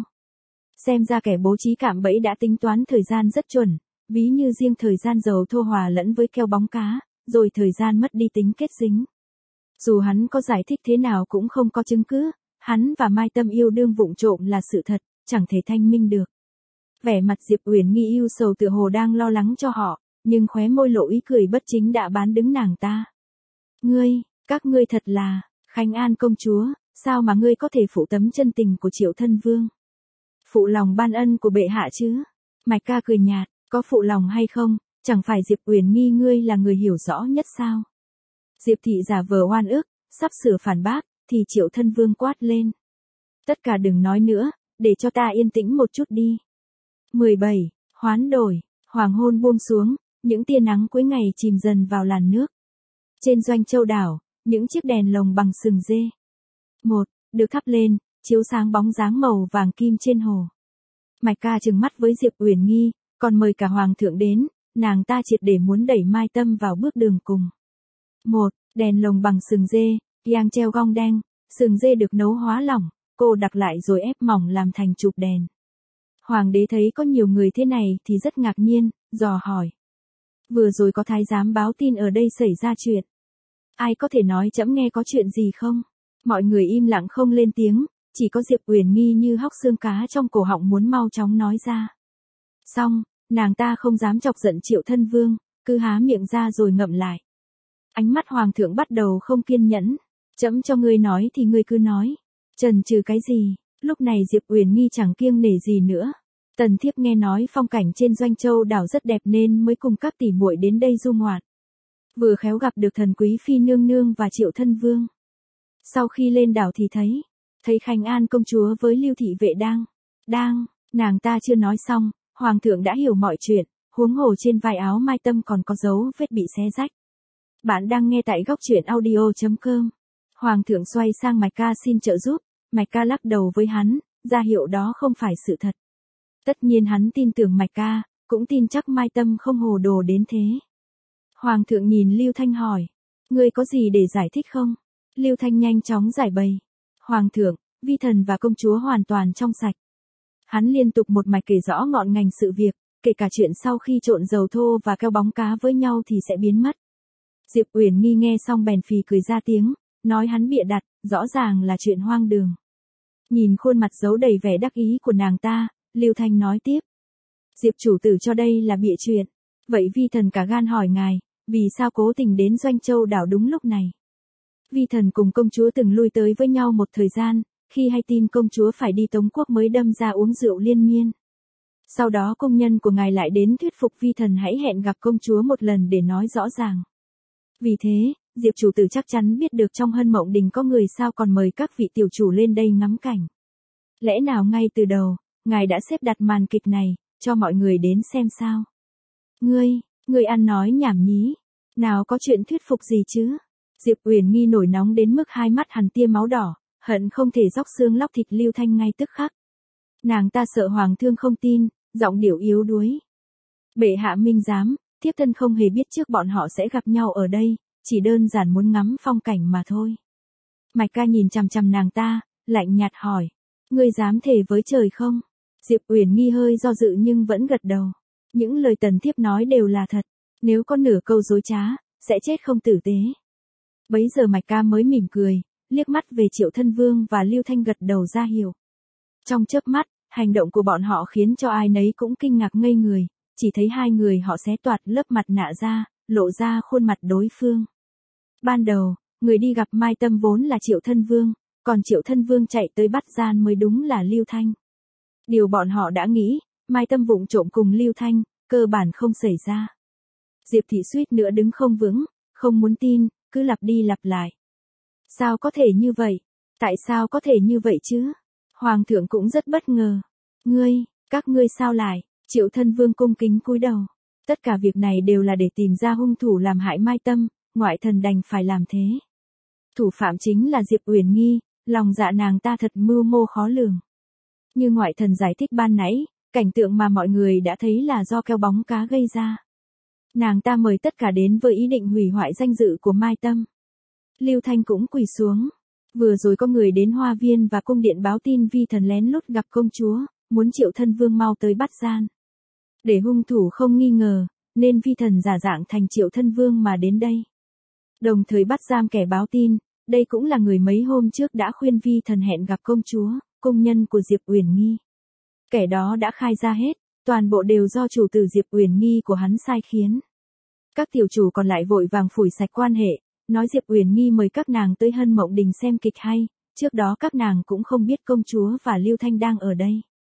Xem ra kẻ bố trí cạm bẫy đã tính toán thời gian rất chuẩn, ví như riêng thời gian dầu thô hòa lẫn với keo bóng cá, rồi thời gian mất đi tính kết dính. Dù hắn có giải thích thế nào cũng không có chứng cứ, hắn và Mai Tâm yêu đương vụng trộm là sự thật, chẳng thể thanh minh được. Vẻ mặt Diệp Uyển Nghi ưu sầu tựa hồ đang lo lắng cho họ, nhưng khóe môi lộ ý cười bất chính đã bán đứng nàng ta. Ngươi, các ngươi thật là, Khánh An công chúa, sao mà ngươi có thể phụ tấm chân tình của Triệu Thân Vương? Phụ lòng ban ân của bệ hạ chứ? Mạch ca cười nhạt, có phụ lòng hay không, chẳng phải Diệp Uyển Nghi ngươi là người hiểu rõ nhất sao? Diệp thị giả vờ oan ức, sắp sửa phản bác, thì Triệu Thân Vương quát lên. Tất cả đừng nói nữa, để cho ta yên tĩnh một chút đi. mười bảy. Hoán đổi, hoàng hôn buông xuống, những tia nắng cuối ngày chìm dần vào làn nước. Trên Doanh Châu đảo, những chiếc đèn lồng bằng sừng dê. Một, được thắp lên, chiếu sáng bóng dáng màu vàng kim trên hồ. Mạch ca trừng mắt với Diệp Uyển Nghi, còn mời cả hoàng thượng đến, nàng ta triệt để muốn đẩy Mai Tâm vào bước đường cùng. Một, đèn lồng bằng sừng dê, yang treo gong đen, sừng dê được nấu hóa lỏng, cô đặc lại rồi ép mỏng làm thành chụp đèn. Hoàng đế thấy có nhiều người thế này thì rất ngạc nhiên, dò hỏi. Vừa rồi có thái giám báo tin ở đây xảy ra chuyện. Ai có thể nói trẫm nghe có chuyện gì không? Mọi người im lặng không lên tiếng, chỉ có Diệp Uyển Nghi như hóc xương cá trong cổ họng muốn mau chóng nói ra. Xong, nàng ta không dám chọc giận Triệu Thân Vương, cứ há miệng ra rồi ngậm lại. Ánh mắt hoàng thượng bắt đầu không kiên nhẫn. Trẫm cho ngươi nói thì ngươi cứ nói. Chần chừ cái gì? Lúc này Diệp Uyển Nghi chẳng kiêng nể gì nữa. Tần thiếp nghe nói phong cảnh trên Doanh Châu đảo rất đẹp nên mới cùng các tỷ muội đến đây du ngoạn. Vừa khéo gặp được thần quý phi nương nương và Triệu Thân Vương. Sau khi lên đảo thì thấy, thấy Khánh An công chúa với Lưu thị vệ đang, đang, nàng ta chưa nói xong, hoàng thượng đã hiểu mọi chuyện, huống hồ trên vai áo Mai Tâm còn có dấu vết bị xé rách. Bạn đang nghe tại góc truyện audio chấm com. Hoàng thượng xoay sang Mạch ca xin trợ giúp, Mạch ca lắc đầu với hắn, ra hiệu đó không phải sự thật. Tất nhiên hắn tin tưởng Mạch ca, cũng tin chắc Mai Tâm không hồ đồ đến thế. Hoàng thượng nhìn Lưu Thanh hỏi, ngươi có gì để giải thích không? Lưu Thanh nhanh chóng giải bày. Hoàng thượng, vi thần và công chúa hoàn toàn trong sạch. Hắn liên tục một mạch kể rõ ngọn ngành sự việc, kể cả chuyện sau khi trộn dầu thô và keo bóng cá với nhau thì sẽ biến mất. Diệp Uyển Nghi nghe xong bèn phì cười ra tiếng, nói hắn bịa đặt, rõ ràng là chuyện hoang đường. Nhìn khuôn mặt giấu đầy vẻ đắc ý của nàng ta, Lưu Thanh nói tiếp. Diệp chủ tử cho đây là bịa chuyện. Vậy vi thần cả gan hỏi ngài, vì sao cố tình đến Doanh Châu đảo đúng lúc này? Vi thần cùng công chúa từng lui tới với nhau một thời gian, khi hay tin công chúa phải đi Tống Quốc mới đâm ra uống rượu liên miên. Sau đó công nhân của ngài lại đến thuyết phục vi thần hãy hẹn gặp công chúa một lần để nói rõ ràng. Vì thế, Diệp chủ tử chắc chắn biết được trong Hân Mộng Đình có người sao còn mời các vị tiểu chủ lên đây ngắm cảnh. Lẽ nào ngay từ đầu, ngài đã xếp đặt màn kịch này, cho mọi người đến xem sao? Ngươi, ngươi ăn nói nhảm nhí. Nào có chuyện thuyết phục gì chứ? Diệp Uyển Nghi nổi nóng đến mức hai mắt hằn tia máu đỏ, hận không thể róc xương lóc thịt Lưu Thanh ngay tức khắc. Nàng ta sợ Hoàng thương không tin, giọng điệu yếu đuối. Bệ hạ minh giám, thiếp thân không hề biết trước bọn họ sẽ gặp nhau ở đây, chỉ đơn giản muốn ngắm phong cảnh mà thôi. Mạch Ca nhìn chằm chằm nàng ta, lạnh nhạt hỏi. Ngươi dám thề với trời không? Diệp Uyển Nghi hơi do dự nhưng vẫn gật đầu. Những lời tần thiếp nói đều là thật, nếu có nửa câu dối trá, sẽ chết không tử tế. Bấy giờ Mạch Ca mới mỉm cười, liếc mắt về Triệu Thân Vương và Lưu Thanh gật đầu ra hiểu. Trong chớp mắt, hành động của bọn họ khiến cho ai nấy cũng kinh ngạc ngây người, chỉ thấy hai người họ xé toạc lớp mặt nạ ra, lộ ra khuôn mặt đối phương. Ban đầu, người đi gặp Mai Tâm vốn là Triệu Thân Vương, còn Triệu Thân Vương chạy tới bắt gian mới đúng là Lưu Thanh. Điều bọn họ đã nghĩ, Mai Tâm vụng trộm cùng Lưu Thanh, cơ bản không xảy ra. Diệp thị suýt nữa đứng không vững, không muốn tin, cứ lặp đi lặp lại. Sao có thể như vậy? Tại sao có thể như vậy chứ? Hoàng thượng cũng rất bất ngờ. Ngươi, các ngươi sao lại? Triệu Thân Vương cung kính cúi đầu. Tất cả việc này đều là để tìm ra hung thủ làm hại Mai Tâm, ngoại thần đành phải làm thế. Thủ phạm chính là Diệp Uyển Nghi, lòng dạ nàng ta thật mưu mô khó lường. Như ngoại thần giải thích ban nãy, cảnh tượng mà mọi người đã thấy là do keo bóng cá gây ra. Nàng ta mời tất cả đến với ý định hủy hoại danh dự của Mai Tâm. Lưu Thanh cũng quỳ xuống. Vừa rồi có người đến Hoa Viên và cung điện báo tin vi thần lén lút gặp công chúa, muốn Triệu Thân Vương mau tới bắt gian. Để hung thủ không nghi ngờ, nên vi thần giả dạng thành Triệu Thân Vương mà đến đây. Đồng thời bắt giam kẻ báo tin, đây cũng là người mấy hôm trước đã khuyên vi thần hẹn gặp công chúa, công nhân của Diệp Uyển Nghi. Kẻ đó đã khai ra hết, toàn bộ đều do chủ tử Diệp Uyển Nghi của hắn sai khiến. Các tiểu chủ còn lại vội vàng phủi sạch quan hệ, nói Diệp Uyển Nghi mời các nàng tới Hân Mộng Đình xem kịch hay, trước đó các nàng cũng không biết công chúa và Lưu Thanh đang ở đây.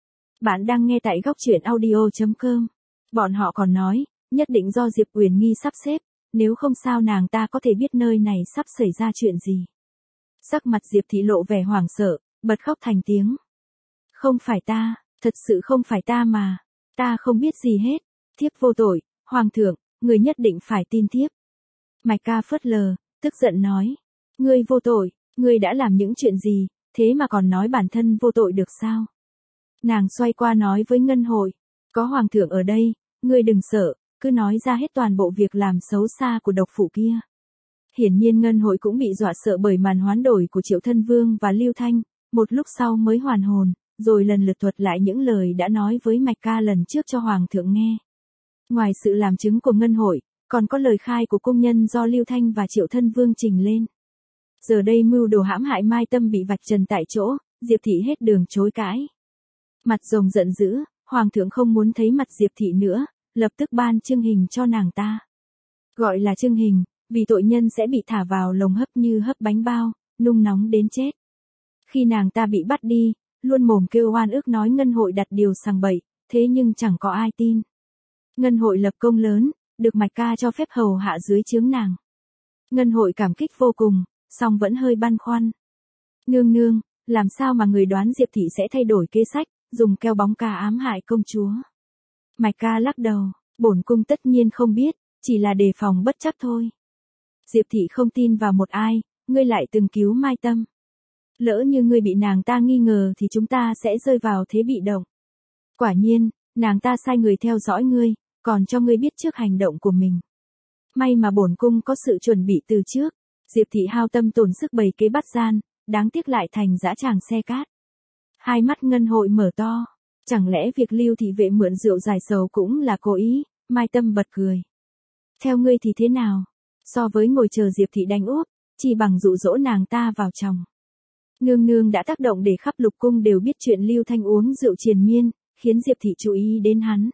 Bạn đang nghe tại góc truyện audio chấm com. Bọn họ còn nói, nhất định do Diệp Uyển Nghi sắp xếp, nếu không sao nàng ta có thể biết nơi này sắp xảy ra chuyện gì. Sắc mặt Diệp thị lộ vẻ hoảng sợ, bật khóc thành tiếng. Không phải ta, thật sự không phải ta mà, ta không biết gì hết, thiếp vô tội, hoàng thượng, người nhất định phải tin thiếp. Mạch Ca phớt lờ, tức giận nói, ngươi vô tội, ngươi đã làm những chuyện gì, thế mà còn nói bản thân vô tội được sao? Nàng xoay qua nói với Ngân Hội, có hoàng thượng ở đây, ngươi đừng sợ, cứ nói ra hết toàn bộ việc làm xấu xa của độc phụ kia. Hiển nhiên Ngân Hội cũng bị dọa sợ bởi màn hoán đổi của Triệu Thân Vương và Lưu Thanh, một lúc sau mới hoàn hồn, rồi lần lượt thuật lại những lời đã nói với Mạch Ca lần trước cho hoàng thượng nghe. Ngoài sự làm chứng của Ngân Hội, còn có lời khai của công nhân do Lưu Thanh và Triệu Thân Vương trình lên. Giờ đây mưu đồ hãm hại Mai Tâm bị vạch trần tại chỗ, Diệp thị hết đường chối cãi. Mặt rồng giận dữ, hoàng thượng không muốn thấy mặt Diệp thị nữa, lập tức ban trưng hình cho nàng ta. Gọi là trưng hình, vì tội nhân sẽ bị thả vào lồng hấp như hấp bánh bao, nung nóng đến chết. Khi nàng ta bị bắt đi, luôn mồm kêu oan ức nói Ngân Hội đặt điều sằng bậy, thế nhưng chẳng có ai tin. Ngân Hội lập công lớn, được Mạch Ca cho phép hầu hạ dưới trướng nàng. Ngân Hội cảm kích vô cùng, song vẫn hơi băn khoăn. Nương nương, làm sao mà người đoán Diệp thị sẽ thay đổi kế sách, dùng keo bóng ca ám hại công chúa? Mạch Ca lắc đầu, bổn cung tất nhiên không biết, chỉ là đề phòng bất chắc thôi. Diệp thị không tin vào một ai, ngươi lại từng cứu Mai Tâm. Lỡ như ngươi bị nàng ta nghi ngờ thì chúng ta sẽ rơi vào thế bị động. Quả nhiên, nàng ta sai người theo dõi ngươi, còn cho ngươi biết trước hành động của mình. May mà bổn cung có sự chuẩn bị từ trước. Diệp thị hao tâm tổn sức bày kế bắt gian, đáng tiếc lại thành dã tràng xe cát. Hai mắt Ngân Hội mở to, chẳng lẽ việc Lưu thị vệ mượn rượu giải sầu cũng là cố ý? Mai Tâm bật cười. Theo ngươi thì thế nào? So với ngồi chờ Diệp thị đánh úp, chỉ bằng dụ dỗ nàng ta vào chồng. Nương nương đã tác động để khắp lục cung đều biết chuyện Lưu Thanh uống rượu triền miên, khiến Diệp thị chú ý đến hắn.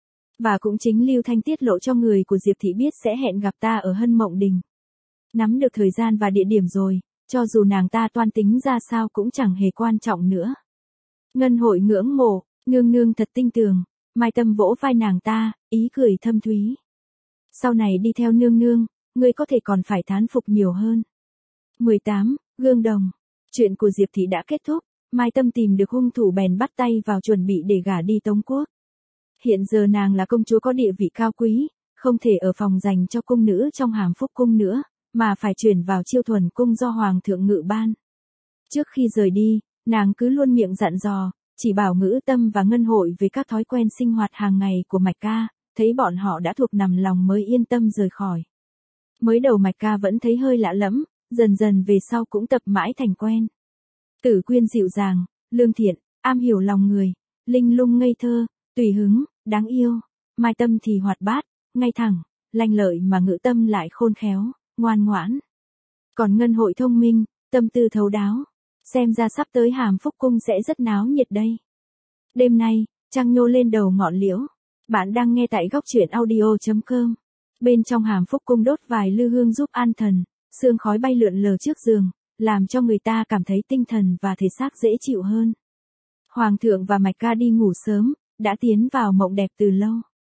Và cũng chính Lưu Thanh tiết lộ cho người của Diệp thị biết sẽ hẹn gặp ta ở Hân Mộng Đình. Nắm được thời gian và địa điểm rồi, cho dù nàng ta toan tính ra sao cũng chẳng hề quan trọng nữa. Ngân Hội ngưỡng mộ, nương nương thật tinh tường, Mai Tâm vỗ vai nàng ta, ý cười thâm thúy. Sau này đi theo nương nương, ngươi có thể còn phải thán phục nhiều hơn. mười tám. Gương đồng. Chuyện của Diệp Thị đã kết thúc, Mai Tâm tìm được hung thủ bèn bắt tay vào chuẩn bị để gả đi Tống Quốc. Hiện giờ nàng là công chúa có địa vị cao quý, không thể ở phòng dành cho cung nữ trong Hàm Phúc cung nữa, mà phải chuyển vào Chiêu Thuần cung do Hoàng thượng ngự ban. Trước khi rời đi, nàng cứ luôn miệng dặn dò, chỉ bảo Ngữ Tâm và Ngân Hội về các thói quen sinh hoạt hàng ngày của Mạch Ca, thấy bọn họ đã thuộc nằm lòng mới yên tâm rời khỏi. Mới đầu Mạch Ca vẫn thấy hơi lạ lẫm, dần dần về sau cũng tập mãi thành quen. Tử Quyên dịu dàng, lương thiện, am hiểu lòng người, linh lung ngây thơ, tùy hứng, đáng yêu. Mai Tâm thì hoạt bát, ngay thẳng, lanh lợi mà Ngữ Tâm lại khôn khéo, ngoan ngoãn. Còn Ngân Hội thông minh, tâm tư thấu đáo. Xem ra sắp tới Hàm Phúc cung sẽ rất náo nhiệt đây. Đêm nay, trăng nhô lên đầu ngọn liễu. Bạn đang nghe tại góc truyện audio chấm com. Bên trong Hàm Phúc cung đốt vài lư hương giúp an thần, sương khói bay lượn lờ trước giường, làm cho người ta cảm thấy tinh thần và thể xác dễ chịu hơn. Hoàng thượng và Mạch Ca đi ngủ sớm, đã tiến vào mộng đẹp từ lâu.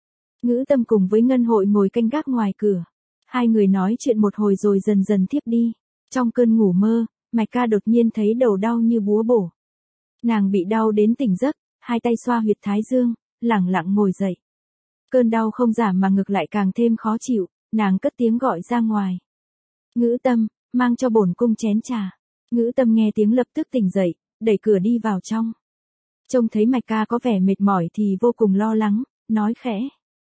Ngữ Tâm cùng với Ngân Hội ngồi canh gác ngoài cửa. Hai người nói chuyện một hồi rồi dần dần thiếp đi. Trong cơn ngủ mơ, Mạch Ca đột nhiên thấy đầu đau như búa bổ. Nàng bị đau đến tỉnh giấc, hai tay xoa huyệt thái dương, lẳng lặng ngồi dậy. Cơn đau không giảm mà ngược lại càng thêm khó chịu, nàng cất tiếng gọi ra ngoài. Ngữ Tâm, mang cho bổn cung chén trà. Ngữ Tâm nghe tiếng lập tức tỉnh dậy, đẩy cửa đi vào trong. Trông thấy Mạch Ca có vẻ mệt mỏi thì vô cùng lo lắng, nói khẽ.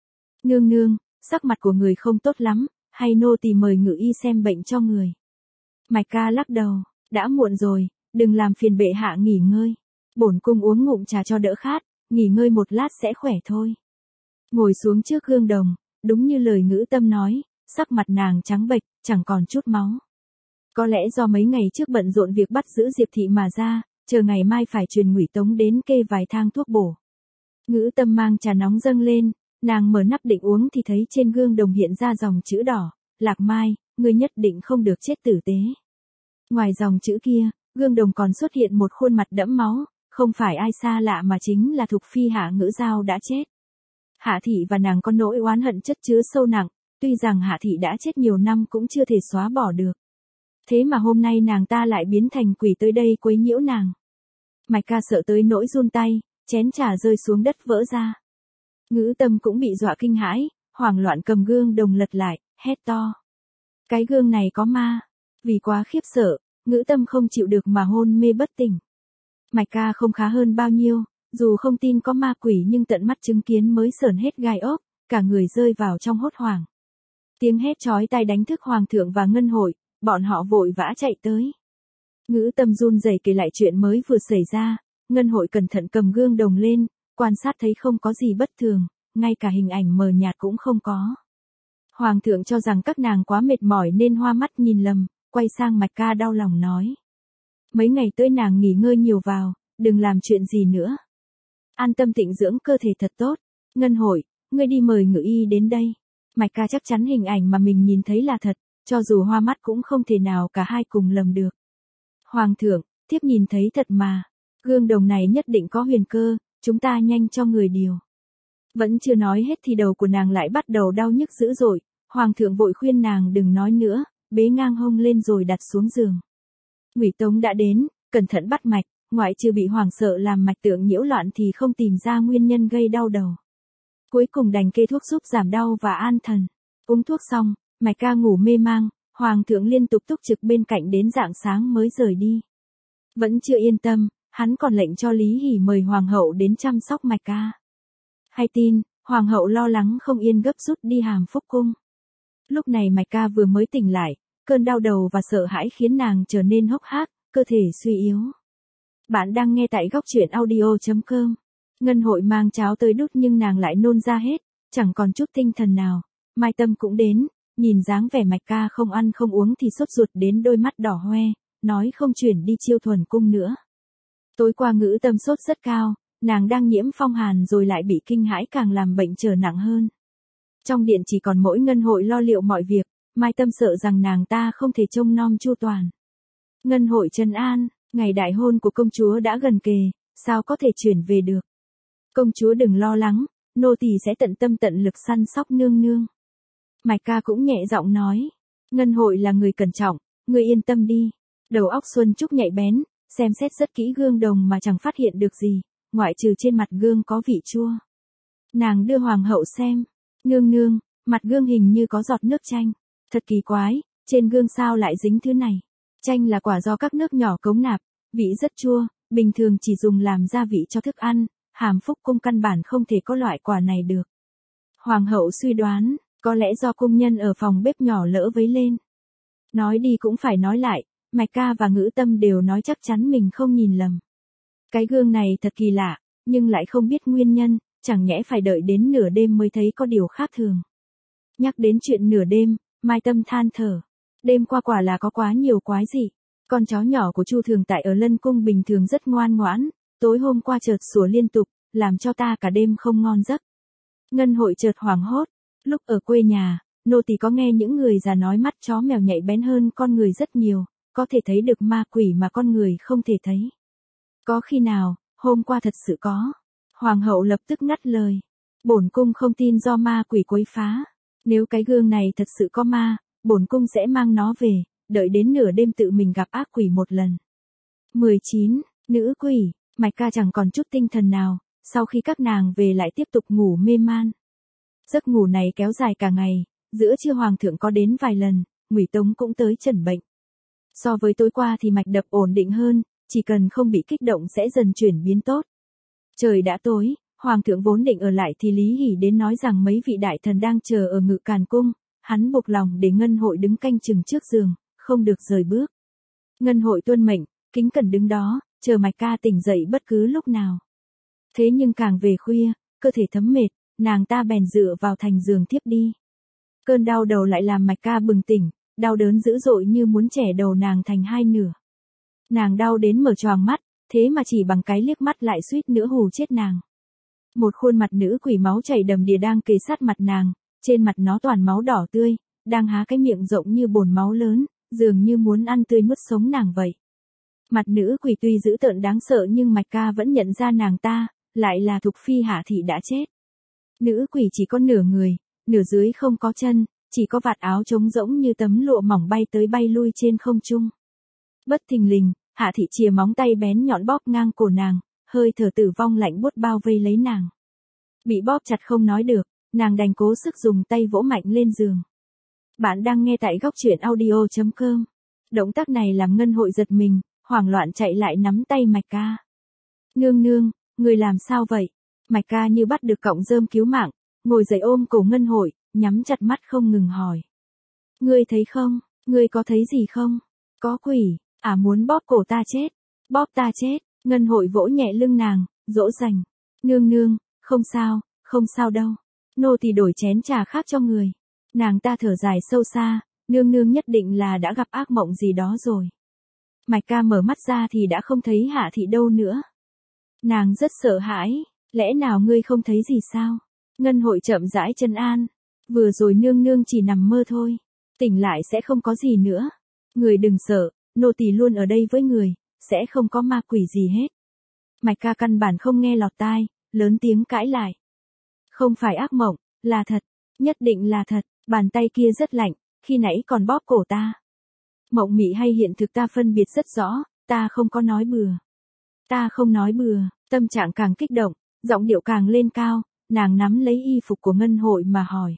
Nương nương, sắc mặt của người không tốt lắm, hay nô tỳ mời ngự y xem bệnh cho người. Mạch Ca lắc đầu, đã muộn rồi, đừng làm phiền bệ hạ nghỉ ngơi. Bổn cung uống ngụm trà cho đỡ khát, nghỉ ngơi một lát sẽ khỏe thôi. Ngồi xuống trước gương đồng, đúng như lời Ngữ Tâm nói, sắc mặt nàng trắng bệch, chẳng còn chút máu. Có lẽ do mấy ngày trước bận rộn việc bắt giữ Diệp Thị mà ra, chờ ngày mai phải truyền Ngụy Tống đến kê vài thang thuốc bổ. Ngữ Tâm mang trà nóng dâng lên, nàng mở nắp định uống thì thấy trên gương đồng hiện ra dòng chữ đỏ, Lạc Mai, ngươi nhất định không được chết tử tế. Ngoài dòng chữ kia, gương đồng còn xuất hiện một khuôn mặt đẫm máu, không phải ai xa lạ mà chính là Thục Phi Hạ Ngữ Giao đã chết. Hạ Thị và nàng có nỗi oán hận chất chứa sâu nặng, tuy rằng Hạ Thị đã chết nhiều năm cũng chưa thể xóa bỏ được. Thế mà hôm nay nàng ta lại biến thành quỷ tới đây quấy nhiễu nàng. Mạch Ca sợ tới nỗi run tay, chén trà rơi xuống đất vỡ ra. Ngữ Tâm cũng bị dọa kinh hãi, hoảng loạn cầm gương đồng lật lại, hét to. Cái gương này có ma. Vì quá khiếp sợ, Ngữ Tâm không chịu được mà hôn mê bất tỉnh. Mạch Ca không khá hơn bao nhiêu, dù không tin có ma quỷ nhưng tận mắt chứng kiến mới sởn hết gai ốc, cả người rơi vào trong hốt hoảng. Tiếng hét chói tai đánh thức Hoàng thượng và Ngân Hội, bọn họ vội vã chạy tới. Ngữ Tâm run rẩy kể lại chuyện mới vừa xảy ra, Ngân Hội cẩn thận cầm gương đồng lên, quan sát thấy không có gì bất thường, ngay cả hình ảnh mờ nhạt cũng không có. Hoàng thượng cho rằng các nàng quá mệt mỏi nên hoa mắt nhìn lầm, quay sang Mạch Ca đau lòng nói. Mấy ngày tới nàng nghỉ ngơi nhiều vào, đừng làm chuyện gì nữa. An tâm tịnh dưỡng cơ thể thật tốt. Ngân Hội, ngươi đi mời ngự y đến đây. Mạch Ca chắc chắn hình ảnh mà mình nhìn thấy là thật, cho dù hoa mắt cũng không thể nào cả hai cùng lầm được. Hoàng thượng, thiếp nhìn thấy thật mà. Gương đồng này nhất định có huyền cơ, chúng ta nhanh cho người điều. Vẫn chưa nói hết thì đầu của nàng lại bắt đầu đau nhức dữ dội. Hoàng thượng vội khuyên nàng đừng nói nữa, bế ngang hông lên rồi đặt xuống giường. Ngụy Tống đã đến, cẩn thận bắt mạch, ngoại trừ bị hoảng sợ làm mạch tượng nhiễu loạn thì không tìm ra nguyên nhân gây đau đầu. Cuối cùng đành kê thuốc giúp giảm đau và an thần. Uống thuốc xong, Mạch Ca ngủ mê mang, Hoàng thượng liên tục túc trực bên cạnh đến rạng sáng mới rời đi. Vẫn chưa yên tâm, hắn còn lệnh cho Lý Hỉ mời Hoàng hậu đến chăm sóc Mạch Ca. Hay tin, Hoàng hậu lo lắng không yên gấp rút đi Hàm Phúc cung. Lúc này Mạch Ca vừa mới tỉnh lại, cơn đau đầu và sợ hãi khiến nàng trở nên hốc hác, cơ thể suy yếu. Bạn đang nghe tại góc truyện audio chấm com. Ngân Hội mang cháo tới đút nhưng nàng lại nôn ra hết, chẳng còn chút tinh thần nào. Mai Tâm cũng đến, nhìn dáng vẻ Mạch Ca không ăn không uống thì sốt ruột đến đôi mắt đỏ hoe, nói không chuyển đi Chiêu Thuần cung nữa. Tối qua Ngữ Tâm sốt rất cao, nàng đang nhiễm phong hàn rồi lại bị kinh hãi càng làm bệnh trở nặng hơn. Trong điện chỉ còn mỗi Ngân Hội lo liệu mọi việc, Mai Tâm sợ rằng nàng ta không thể trông nom chu toàn. Ngân Hội trấn an, ngày đại hôn của công chúa đã gần kề, sao có thể chuyển về được. Công chúa đừng lo lắng, nô tỳ sẽ tận tâm tận lực săn sóc nương nương. Mạch Ca cũng nhẹ giọng nói, Ngân Hội là người cẩn trọng, ngươi yên tâm đi. Đầu óc Xuân Trúc nhạy bén, xem xét rất kỹ gương đồng mà chẳng phát hiện được gì, ngoại trừ trên mặt gương có vị chua. Nàng đưa hoàng hậu xem, nương nương, mặt gương hình như có giọt nước chanh. Thật kỳ quái, trên gương sao lại dính thứ này. Chanh là quả do các nước nhỏ cống nạp, vị rất chua, bình thường chỉ dùng làm gia vị cho thức ăn, Hàm Phúc cung căn bản không thể có loại quả này được. Hoàng hậu suy đoán, có lẽ do cung nhân ở phòng bếp nhỏ lỡ vấy lên. Nói đi cũng phải nói lại, Mạch Ca và Ngữ Tâm đều nói chắc chắn mình không nhìn lầm. Cái gương này thật kỳ lạ, nhưng lại không biết nguyên nhân, chẳng nhẽ phải đợi đến nửa đêm mới thấy có điều khác thường. Nhắc đến chuyện nửa đêm, Mai Tâm than thở. Đêm qua quả là có quá nhiều quái dị. Con chó nhỏ của Chu Thường Tại ở Lân Cung bình thường rất ngoan ngoãn, tối hôm qua chợt sủa liên tục, làm cho ta cả đêm không ngon giấc. Ngân Hội chợt hoảng hốt. Lúc ở quê nhà, nô tỳ có nghe những người già nói mắt chó mèo nhạy bén hơn con người rất nhiều, có thể thấy được ma quỷ mà con người không thể thấy. Có khi nào, hôm qua thật sự có. Hoàng hậu lập tức ngắt lời. Bổn cung không tin do ma quỷ quấy phá. Nếu cái gương này thật sự có ma, bổn cung sẽ mang nó về, đợi đến nửa đêm tự mình gặp ác quỷ một lần. mười chín. Nữ quỷ. Mạch Ca chẳng còn chút tinh thần nào, sau khi các nàng về lại tiếp tục ngủ mê man. Giấc ngủ này kéo dài cả ngày, giữa trưa hoàng thượng có đến vài lần, Ngụy Tống cũng tới chẩn bệnh. So với tối qua thì mạch đập ổn định hơn, chỉ cần không bị kích động sẽ dần chuyển biến tốt. Trời đã tối, hoàng thượng vốn định ở lại thì Lý Hỉ đến nói rằng mấy vị đại thần đang chờ ở Ngự Càn cung, hắn buộc lòng để Ngân Hội đứng canh chừng trước giường, không được rời bước. Ngân Hội tuân mệnh, kính cẩn đứng đó, chờ Mạch Ca tỉnh dậy bất cứ lúc nào. Thế nhưng càng về khuya, cơ thể thấm mệt, nàng ta bèn dựa vào thành giường thiếp đi. Cơn đau đầu lại làm Mạch Ca bừng tỉnh, đau đớn dữ dội như muốn chẻ đầu nàng thành hai nửa. Nàng đau đến mở choàng mắt, thế mà chỉ bằng cái liếc mắt lại suýt nữa hù chết nàng. Một khuôn mặt nữ quỷ máu chảy đầm đìa đang kề sát mặt nàng, trên mặt nó toàn máu đỏ tươi, đang há cái miệng rộng như bồn máu lớn, dường như muốn ăn tươi nuốt sống nàng vậy. Mặt nữ quỷ tuy dữ tợn đáng sợ nhưng Mạch Ca vẫn nhận ra nàng ta, lại là Thục Phi Hạ Thị đã chết. Nữ quỷ chỉ có nửa người, nửa dưới không có chân, chỉ có vạt áo trống rỗng như tấm lụa mỏng bay tới bay lui trên không trung. Bất thình lình, Hạ Thị chìa móng tay bén nhọn bóp ngang cổ nàng, hơi thở tử vong lạnh buốt bao vây lấy nàng. Bị bóp chặt không nói được, nàng đành cố sức dùng tay vỗ mạnh lên giường. Bạn đang nghe tại góc truyện audio chấm com. Động tác này làm Ngân Hội giật mình, hoảng loạn chạy lại nắm tay Mạch Ca. Nương nương, người làm sao vậy? Mạch Ca như bắt được cọng rơm cứu mạng, ngồi dậy ôm cổ Ngân Hội, nhắm chặt mắt không ngừng hỏi. Ngươi thấy không? Ngươi có thấy gì không? Có quỷ, à muốn bóp cổ ta chết. Bóp ta chết. Ngân Hội vỗ nhẹ lưng nàng, dỗ dành. Nương nương, không sao, không sao đâu. Nô tỳ đổi chén trà khác cho người. Nàng ta thở dài sâu xa, nương nương nhất định là đã gặp ác mộng gì đó rồi. Mạch Ca mở mắt ra thì đã không thấy Hạ Thị đâu nữa. Nàng rất sợ hãi, lẽ nào ngươi không thấy gì sao? Ngân Hội chậm rãi trấn an. Vừa rồi nương nương chỉ nằm mơ thôi. Tỉnh lại sẽ không có gì nữa. Người đừng sợ, nô tỳ luôn ở đây với người, sẽ không có ma quỷ gì hết. Mạch Ca căn bản không nghe lọt tai, lớn tiếng cãi lại. Không phải ác mộng, là thật, nhất định là thật, bàn tay kia rất lạnh, khi nãy còn bóp cổ ta. Mộng mị hay hiện thực ta phân biệt rất rõ, ta không có nói bừa. Ta không nói bừa, tâm trạng càng kích động, giọng điệu càng lên cao, nàng nắm lấy y phục của Ngân Hội mà hỏi.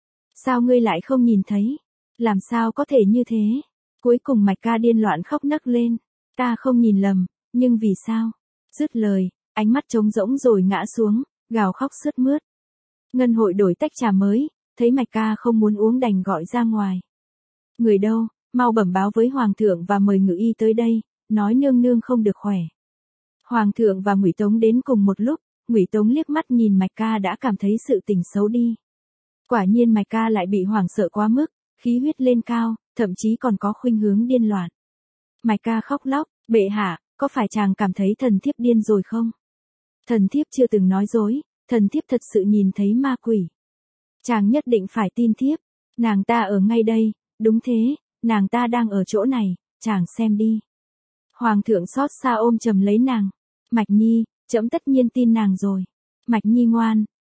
Sao ngươi lại không nhìn thấy? Làm sao có thể như thế? Cuối cùng Mạch Ca điên loạn khóc nấc lên. Ta không nhìn lầm, nhưng vì sao? Dứt lời, ánh mắt trống rỗng rồi ngã xuống, gào khóc sướt mướt. Ngân Hội đổi tách trà mới, thấy Mạch Ca không muốn uống đành gọi ra ngoài. Người đâu, mau bẩm báo với Hoàng thượng và mời ngự y tới đây, nói nương nương không được khỏe. Hoàng thượng và Ngụy Tống đến cùng một lúc, Ngụy Tống liếc mắt nhìn Mạch Ca đã cảm thấy sự tình xấu đi. Quả nhiên Mạch Ca lại bị hoảng sợ quá mức, khí huyết lên cao, thậm chí còn có khuynh hướng điên loạn. Mạch Ca khóc lóc, bệ hạ, có phải chàng cảm thấy thần thiếp điên rồi không? Thần thiếp chưa từng nói dối, thần thiếp thật sự nhìn thấy ma quỷ. Chàng nhất định phải tin thiếp, nàng ta ở ngay đây, đúng thế, nàng ta đang ở chỗ này, chàng xem đi. Hoàng thượng xót xa ôm chầm lấy nàng. Mạch Nhi, trẫm tất nhiên tin nàng rồi. Mạch Nhi ngoan,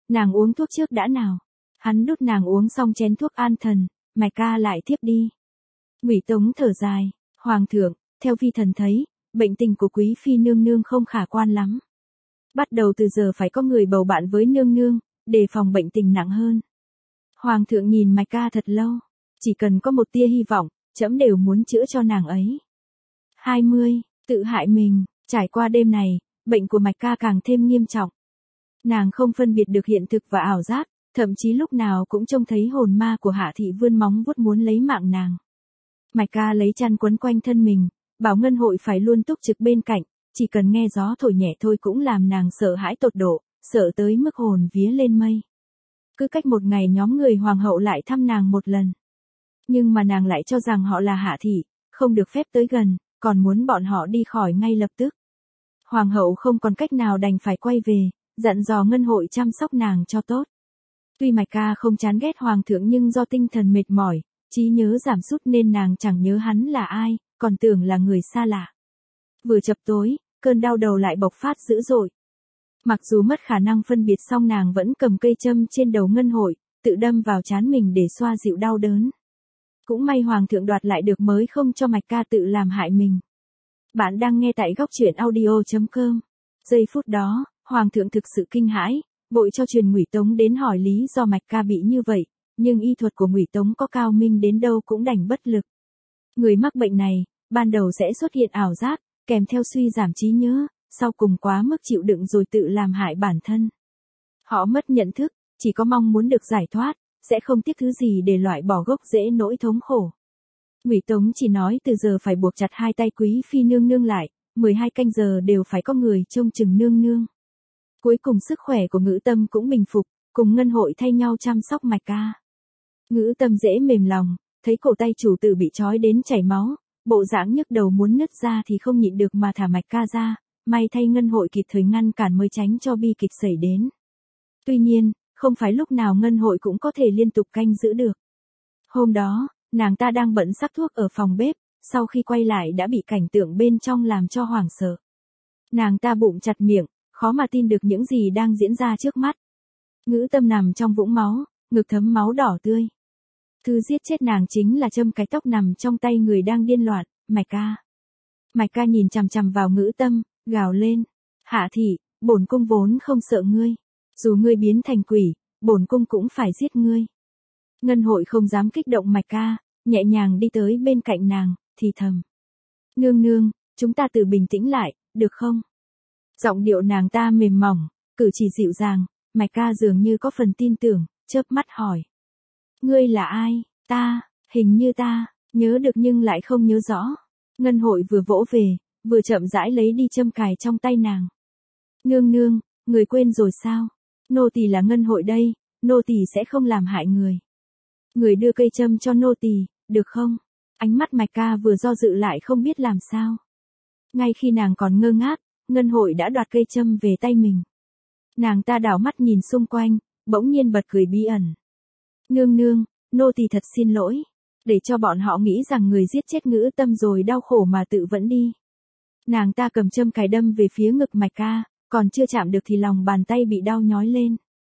Nàng uống thuốc trước đã nào. Hắn đút nàng uống xong chén thuốc an thần, mạch ca lại tiếp đi. Ngụy Tống thở dài, Hoàng thượng, theo vi thần thấy, bệnh tình của quý phi nương nương không khả quan lắm. Bắt đầu từ giờ phải có người bầu bạn với nương nương, đề phòng bệnh tình nặng hơn. Hoàng thượng nhìn mạch ca thật lâu, chỉ cần có một tia hy vọng, trẫm đều muốn chữa cho nàng ấy. hai mươi, tự hại mình, trải qua đêm này, bệnh của mạch ca càng thêm nghiêm trọng. Nàng không phân biệt được hiện thực và ảo giác, thậm chí lúc nào cũng trông thấy hồn ma của Hạ thị vươn móng vuốt muốn lấy mạng nàng. Mạch ca lấy chăn quấn quanh thân mình, bảo Ngân Hội phải luôn túc trực bên cạnh, chỉ cần nghe gió thổi nhẹ thôi cũng làm nàng sợ hãi tột độ, sợ tới mức hồn vía lên mây. Cứ cách một ngày nhóm người hoàng hậu lại thăm nàng một lần. Nhưng mà nàng lại cho rằng họ là Hạ thị, không được phép tới gần, còn muốn bọn họ đi khỏi ngay lập tức. Hoàng hậu không còn cách nào đành phải quay về, dặn dò Ngân Hội chăm sóc nàng cho tốt. Tuy mạch ca không chán ghét hoàng thượng nhưng do tinh thần mệt mỏi, trí nhớ giảm sút nên nàng chẳng nhớ hắn là ai, còn tưởng là người xa lạ. Vừa chập tối, cơn đau đầu lại bộc phát dữ dội. Mặc dù mất khả năng phân biệt song nàng vẫn cầm cây châm trên đầu Ngân Hội, tự đâm vào trán mình để xoa dịu đau đớn. Cũng may hoàng thượng đoạt lại được mới không cho mạch ca tự làm hại mình. Bạn đang nghe tại góc truyện audio chấm com. Giây phút đó, hoàng thượng thực sự kinh hãi, vội cho truyền Ngụy Tống đến hỏi lý do mạch ca bị như vậy, nhưng y thuật của Ngụy Tống có cao minh đến đâu cũng đành bất lực. Người mắc bệnh này, ban đầu sẽ xuất hiện ảo giác, kèm theo suy giảm trí nhớ, sau cùng quá mức chịu đựng rồi tự làm hại bản thân. Họ mất nhận thức, chỉ có mong muốn được giải thoát, sẽ không tiếc thứ gì để loại bỏ gốc rễ nỗi thống khổ. Ngụy Tống chỉ nói từ giờ phải buộc chặt hai tay quý phi nương nương lại, mười hai canh giờ đều phải có người trông chừng nương nương. Cuối cùng sức khỏe của Ngữ Tâm cũng bình phục, cùng Ngân Hội thay nhau chăm sóc mạch ca. Ngữ Tâm dễ mềm lòng, thấy cổ tay chủ tử bị trói đến chảy máu, bộ dáng nhức đầu muốn nứt ra thì không nhịn được mà thả mạch ca ra, may thay Ngân Hội kịp thời ngăn cản mới tránh cho bi kịch xảy đến. Tuy nhiên, không phải lúc nào Ngân Hội cũng có thể liên tục canh giữ được. Hôm đó, nàng ta đang bận sắc thuốc ở phòng bếp, sau khi quay lại đã bị cảnh tượng bên trong làm cho hoảng sợ. Nàng ta bụng chặt miệng, khó mà tin được những gì đang diễn ra trước mắt. Ngữ Tâm nằm trong vũng máu, ngực thấm máu đỏ tươi. Thứ giết chết nàng chính là châm cái tóc nằm trong tay người đang điên loạn, mạch ca. Mạch ca nhìn chằm chằm vào Ngữ Tâm, gào lên. Hạ thị, bổn cung vốn không sợ ngươi. Dù ngươi biến thành quỷ, bổn cung cũng phải giết ngươi. Ngân Hội không dám kích động mạch ca, nhẹ nhàng đi tới bên cạnh nàng, thì thầm. Nương nương, chúng ta tự bình tĩnh lại, được không? Giọng điệu nàng ta mềm mỏng, cử chỉ dịu dàng, mạch ca dường như có phần tin tưởng, chớp mắt hỏi. Ngươi là ai? Ta, hình như ta, nhớ được nhưng lại không nhớ rõ. Ngân Hội vừa vỗ về, vừa chậm rãi lấy đi châm cài trong tay nàng. Nương nương, người quên rồi sao? Nô tỳ là Ngân Hội đây, nô tỳ sẽ không làm hại người. Người đưa cây châm cho nô tỳ, được không? Ánh mắt mạch ca vừa do dự lại không biết làm sao. Ngay khi nàng còn ngơ ngác, Ngân Hội đã đoạt cây châm về tay mình. Nàng ta đảo mắt nhìn xung quanh, bỗng nhiên bật cười bí ẩn. Nương nương, nô tỳ thật xin lỗi, để cho bọn họ nghĩ rằng người giết chết Ngữ Tâm rồi đau khổ mà tự vẫn đi. Nàng ta cầm châm cài đâm về phía ngực mạch ca, còn chưa chạm được thì lòng bàn tay bị đau nhói lên.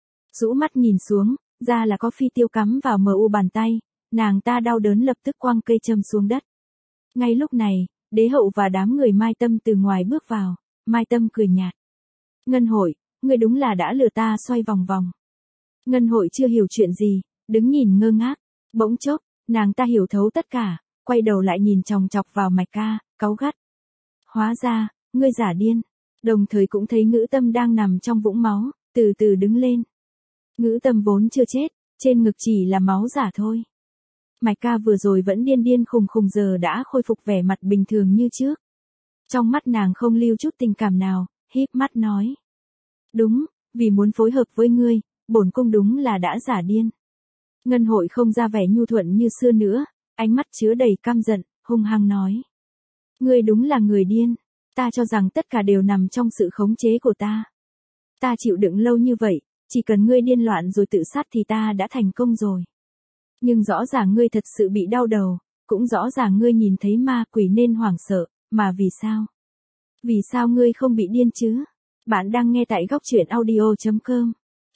Rũ mắt nhìn xuống, ra là có phi tiêu cắm vào mờ u bàn tay, nàng ta đau đớn lập tức quăng cây châm xuống đất. Ngay lúc này, Đế hậu và đám người Mai Tâm từ ngoài bước vào, Mai Tâm cười nhạt. Ngân Hội, ngươi đúng là đã lừa ta xoay vòng vòng. Ngân Hội chưa hiểu chuyện gì, đứng nhìn ngơ ngác, bỗng chốc, nàng ta hiểu thấu tất cả, quay đầu lại nhìn chòng chọc vào mạch ca, cáu gắt. Hóa ra, ngươi giả điên, đồng thời cũng thấy Ngữ Tâm đang nằm trong vũng máu, từ từ đứng lên. Ngữ Tâm vốn chưa chết, trên ngực chỉ là máu giả thôi. Mạch ca vừa rồi vẫn điên điên khùng khùng giờ đã khôi phục vẻ mặt bình thường như trước. Trong mắt nàng không lưu chút tình cảm nào, híp mắt nói. Đúng, vì muốn phối hợp với ngươi, bổn cung đúng là đã giả điên. Ngân Hội không ra vẻ nhu thuận như xưa nữa, ánh mắt chứa đầy căm giận, hung hăng nói. Ngươi đúng là người điên, ta cho rằng tất cả đều nằm trong sự khống chế của ta. Ta chịu đựng lâu như vậy, chỉ cần ngươi điên loạn rồi tự sát thì ta đã thành công rồi. Nhưng rõ ràng ngươi thật sự bị đau đầu, cũng rõ ràng ngươi nhìn thấy ma quỷ nên hoảng sợ, mà vì sao? Vì sao ngươi không bị điên chứ? Bạn đang nghe tại góc truyện audio chấm com.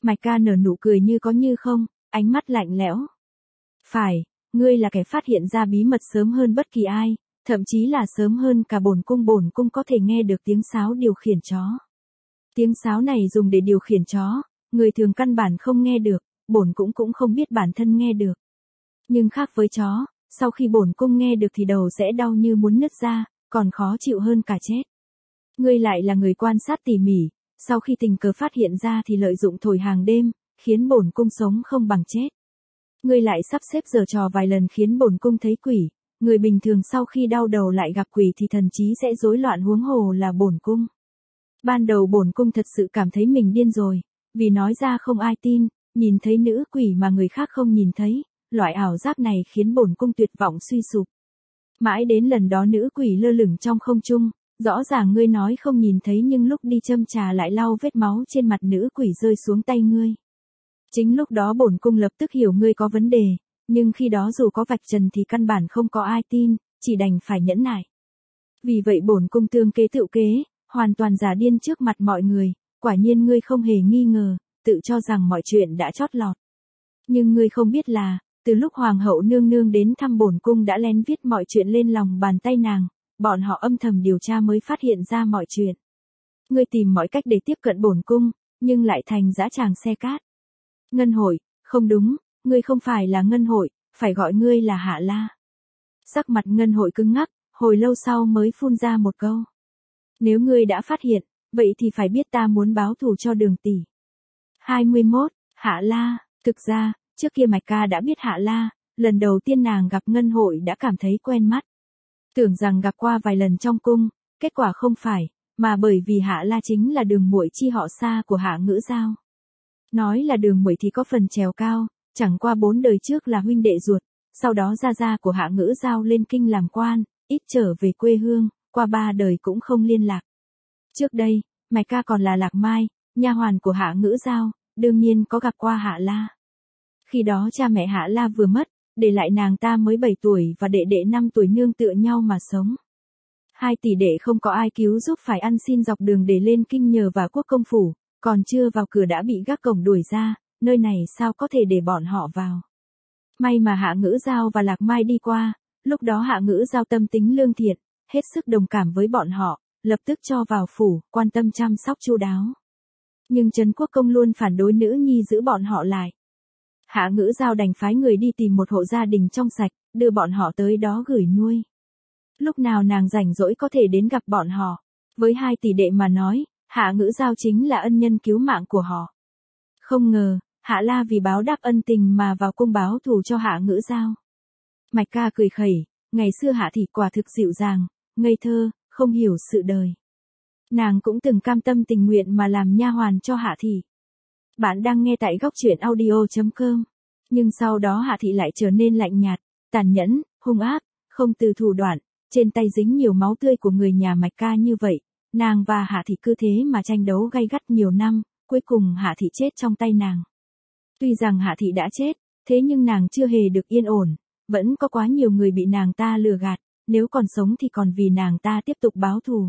Mạch ca nở nụ cười như có như không, ánh mắt lạnh lẽo. Phải, ngươi là kẻ phát hiện ra bí mật sớm hơn bất kỳ ai, thậm chí là sớm hơn cả bổn cung. Bổn cung có thể nghe được tiếng sáo điều khiển chó. Tiếng sáo này dùng để điều khiển chó, người thường căn bản không nghe được, bổn cung cũng không biết bản thân nghe được. Nhưng khác với chó, sau khi bổn cung nghe được thì đầu sẽ đau như muốn nứt ra, còn khó chịu hơn cả chết. Ngươi lại là người quan sát tỉ mỉ, sau khi tình cờ phát hiện ra thì lợi dụng thổi hàng đêm, khiến bổn cung sống không bằng chết. Ngươi lại sắp xếp giở trò vài lần khiến bổn cung thấy quỷ, người bình thường sau khi đau đầu lại gặp quỷ thì thần trí sẽ rối loạn, huống hồ là bổn cung. Ban đầu bổn cung thật sự cảm thấy mình điên rồi, vì nói ra không ai tin, nhìn thấy nữ quỷ mà người khác không nhìn thấy, loại ảo giác này khiến bổn cung tuyệt vọng suy sụp. Mãi đến lần đó nữ quỷ lơ lửng trong không trung, rõ ràng ngươi nói không nhìn thấy nhưng lúc đi châm trà lại lau vết máu trên mặt nữ quỷ rơi xuống tay ngươi. Chính lúc đó bổn cung lập tức hiểu ngươi có vấn đề, nhưng khi đó dù có vạch trần thì căn bản không có ai tin, chỉ đành phải nhẫn nại. Vì vậy bổn cung tương kế tự kế, hoàn toàn giả điên trước mặt mọi người, quả nhiên ngươi không hề nghi ngờ, tự cho rằng mọi chuyện đã chót lọt. Nhưng ngươi không biết là, từ lúc hoàng hậu nương nương đến thăm bổn cung đã lén viết mọi chuyện lên lòng bàn tay nàng, bọn họ âm thầm điều tra mới phát hiện ra mọi chuyện. Ngươi tìm mọi cách để tiếp cận bổn cung, nhưng lại thành dã tràng xe cát. Ngân Hội, không đúng, ngươi không phải là Ngân Hội, phải gọi ngươi là Hạ La. Sắc mặt Ngân Hội cứng ngắc, hồi lâu sau mới phun ra một câu. Nếu ngươi đã phát hiện, vậy thì phải biết ta muốn báo thù cho Đường tỷ. hai mươi mốt, Hạ La, thực ra, trước kia Mạch ca đã biết Hạ La, lần đầu tiên nàng gặp Ngân Hội đã cảm thấy quen mắt. Tưởng rằng gặp qua vài lần trong cung, kết quả không phải, mà bởi vì Hạ La chính là Đường muội chi họ Sa của Hạ Ngữ Giao. Nói là Đường muội thì có phần trèo cao, chẳng qua bốn đời trước là huynh đệ ruột, sau đó gia gia của Hạ Ngữ Giao lên kinh làm quan, ít trở về quê hương, qua ba đời cũng không liên lạc. Trước đây, Mạch ca còn là Lạc Mai, nha hoàn của Hạ Ngữ Giao, đương nhiên có gặp qua Hạ La. Khi đó cha mẹ Hạ La vừa mất, để lại nàng ta mới bảy tuổi và đệ đệ năm tuổi nương tựa nhau mà sống. Hai tỷ đệ không có ai cứu giúp phải ăn xin dọc đường để lên kinh nhờ vào quốc công phủ, còn chưa vào cửa đã bị gác cổng đuổi ra, nơi này sao có thể để bọn họ vào. May mà Hạ Ngữ Giao và Lạc Mai đi qua, lúc đó Hạ Ngữ Giao tâm tính lương thiện, hết sức đồng cảm với bọn họ, lập tức cho vào phủ, quan tâm chăm sóc chu đáo. Nhưng Trấn Quốc công luôn phản đối nữ nhi giữ bọn họ lại. Hạ Ngữ Giao đành phái người đi tìm một hộ gia đình trong sạch, đưa bọn họ tới đó gửi nuôi. Lúc nào nàng rảnh rỗi có thể đến gặp bọn họ. Với hai tỷ đệ mà nói, Hạ Ngữ Giao chính là ân nhân cứu mạng của họ. Không ngờ, Hạ La vì báo đáp ân tình mà vào cung báo thù cho Hạ Ngữ Giao. Mạch ca cười khẩy, ngày xưa Hạ thị quả thực dịu dàng, ngây thơ, không hiểu sự đời. Nàng cũng từng cam tâm tình nguyện mà làm nha hoàn cho Hạ thị. Bạn đang nghe tại góc truyện audio chấm com. Nhưng sau đó Hạ thị lại trở nên lạnh nhạt, tàn nhẫn, hung ác, không từ thủ đoạn, trên tay dính nhiều máu tươi của người nhà Mạch ca như vậy. Nàng và Hạ thị cứ thế mà tranh đấu gay gắt nhiều năm, cuối cùng Hạ thị chết trong tay nàng. Tuy rằng Hạ thị đã chết, thế nhưng nàng chưa hề được yên ổn, vẫn có quá nhiều người bị nàng ta lừa gạt, nếu còn sống thì còn vì nàng ta tiếp tục báo thù.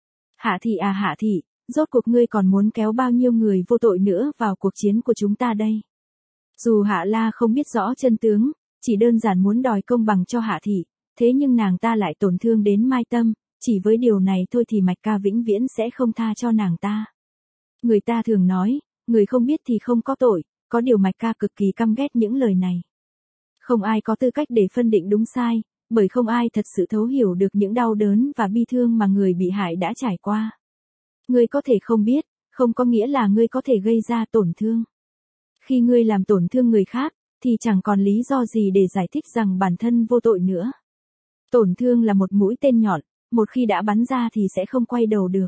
Hạ thị à Hạ thị, rốt cuộc ngươi còn muốn kéo bao nhiêu người vô tội nữa vào cuộc chiến của chúng ta đây? Dù Hạ La không biết rõ chân tướng, chỉ đơn giản muốn đòi công bằng cho Hạ thị, thế nhưng nàng ta lại tổn thương đến Mai Tâm, chỉ với điều này thôi thì Mạch ca vĩnh viễn sẽ không tha cho nàng ta. Người ta thường nói, người không biết thì không có tội, có điều Mạch ca cực kỳ căm ghét những lời này. Không ai có tư cách để phân định đúng sai, bởi không ai thật sự thấu hiểu được những đau đớn và bi thương mà người bị hại đã trải qua. Ngươi có thể không biết, không có nghĩa là ngươi có thể gây ra tổn thương. Khi ngươi làm tổn thương người khác, thì chẳng còn lý do gì để giải thích rằng bản thân vô tội nữa. Tổn thương là một mũi tên nhọn, một khi đã bắn ra thì sẽ không quay đầu được.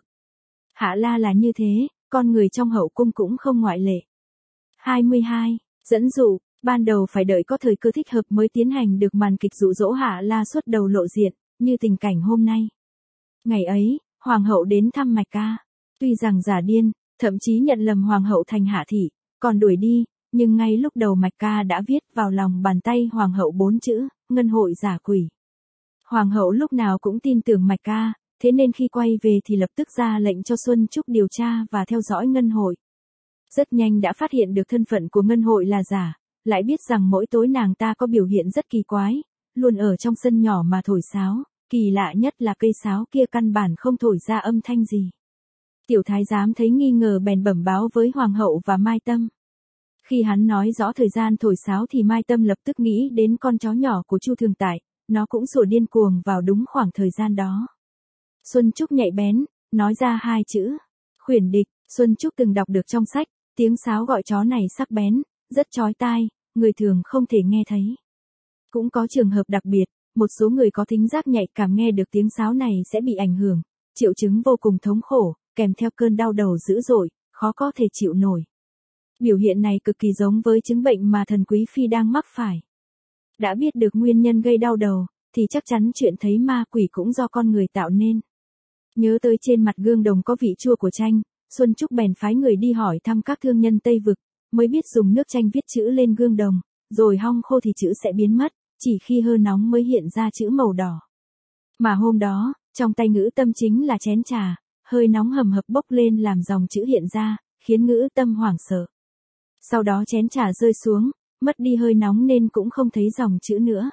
Hạ La là như thế, con người trong hậu cung cũng không ngoại lệ. hai mươi hai. Dẫn dụ, ban đầu phải đợi có thời cơ thích hợp mới tiến hành được màn kịch dụ dỗ Hạ La xuất đầu lộ diện, như tình cảnh hôm nay. Ngày ấy, Hoàng hậu đến thăm Mạch ca. Tuy rằng giả điên, thậm chí nhận lầm Hoàng hậu thành Hạ thị, còn đuổi đi, nhưng ngay lúc đầu Mạch ca đã viết vào lòng bàn tay Hoàng hậu bốn chữ, Ngân Hội giả quỷ. Hoàng hậu lúc nào cũng tin tưởng Mạch ca, thế nên khi quay về thì lập tức ra lệnh cho Xuân Trúc điều tra và theo dõi Ngân Hội. Rất nhanh đã phát hiện được thân phận của Ngân Hội là giả, lại biết rằng mỗi tối nàng ta có biểu hiện rất kỳ quái, luôn ở trong sân nhỏ mà thổi sáo, kỳ lạ nhất là cây sáo kia căn bản không thổi ra âm thanh gì. Tiểu thái giám thấy nghi ngờ bèn bẩm báo với hoàng hậu và Mai Tâm. Khi hắn nói rõ thời gian thổi sáo thì Mai Tâm lập tức nghĩ đến con chó nhỏ của Chu Thường Tại, nó cũng sủa điên cuồng vào đúng khoảng thời gian đó. Xuân Trúc nhạy bén, nói ra hai chữ, khuyển địch. Xuân Trúc từng đọc được trong sách, tiếng sáo gọi chó này sắc bén, rất chói tai, người thường không thể nghe thấy. Cũng có trường hợp đặc biệt, một số người có thính giác nhạy cảm nghe được tiếng sáo này sẽ bị ảnh hưởng, triệu chứng vô cùng thống khổ, kèm theo cơn đau đầu dữ dội, khó có thể chịu nổi. Biểu hiện này cực kỳ giống với chứng bệnh mà thần quý phi đang mắc phải. Đã biết được nguyên nhân gây đau đầu, thì chắc chắn chuyện thấy ma quỷ cũng do con người tạo nên. Nhớ tới trên mặt gương đồng có vị chua của chanh, Xuân Trúc bèn phái người đi hỏi thăm các thương nhân Tây Vực, mới biết dùng nước chanh viết chữ lên gương đồng, rồi hong khô thì chữ sẽ biến mất, chỉ khi hơi nóng mới hiện ra chữ màu đỏ. Mà hôm đó, trong tay Ngữ Tâm chính là chén trà, hơi nóng hầm hập bốc lên làm dòng chữ hiện ra, khiến Ngữ Tâm hoảng sợ. Sau đó chén trà rơi xuống, mất đi hơi nóng nên cũng không thấy dòng chữ nữa.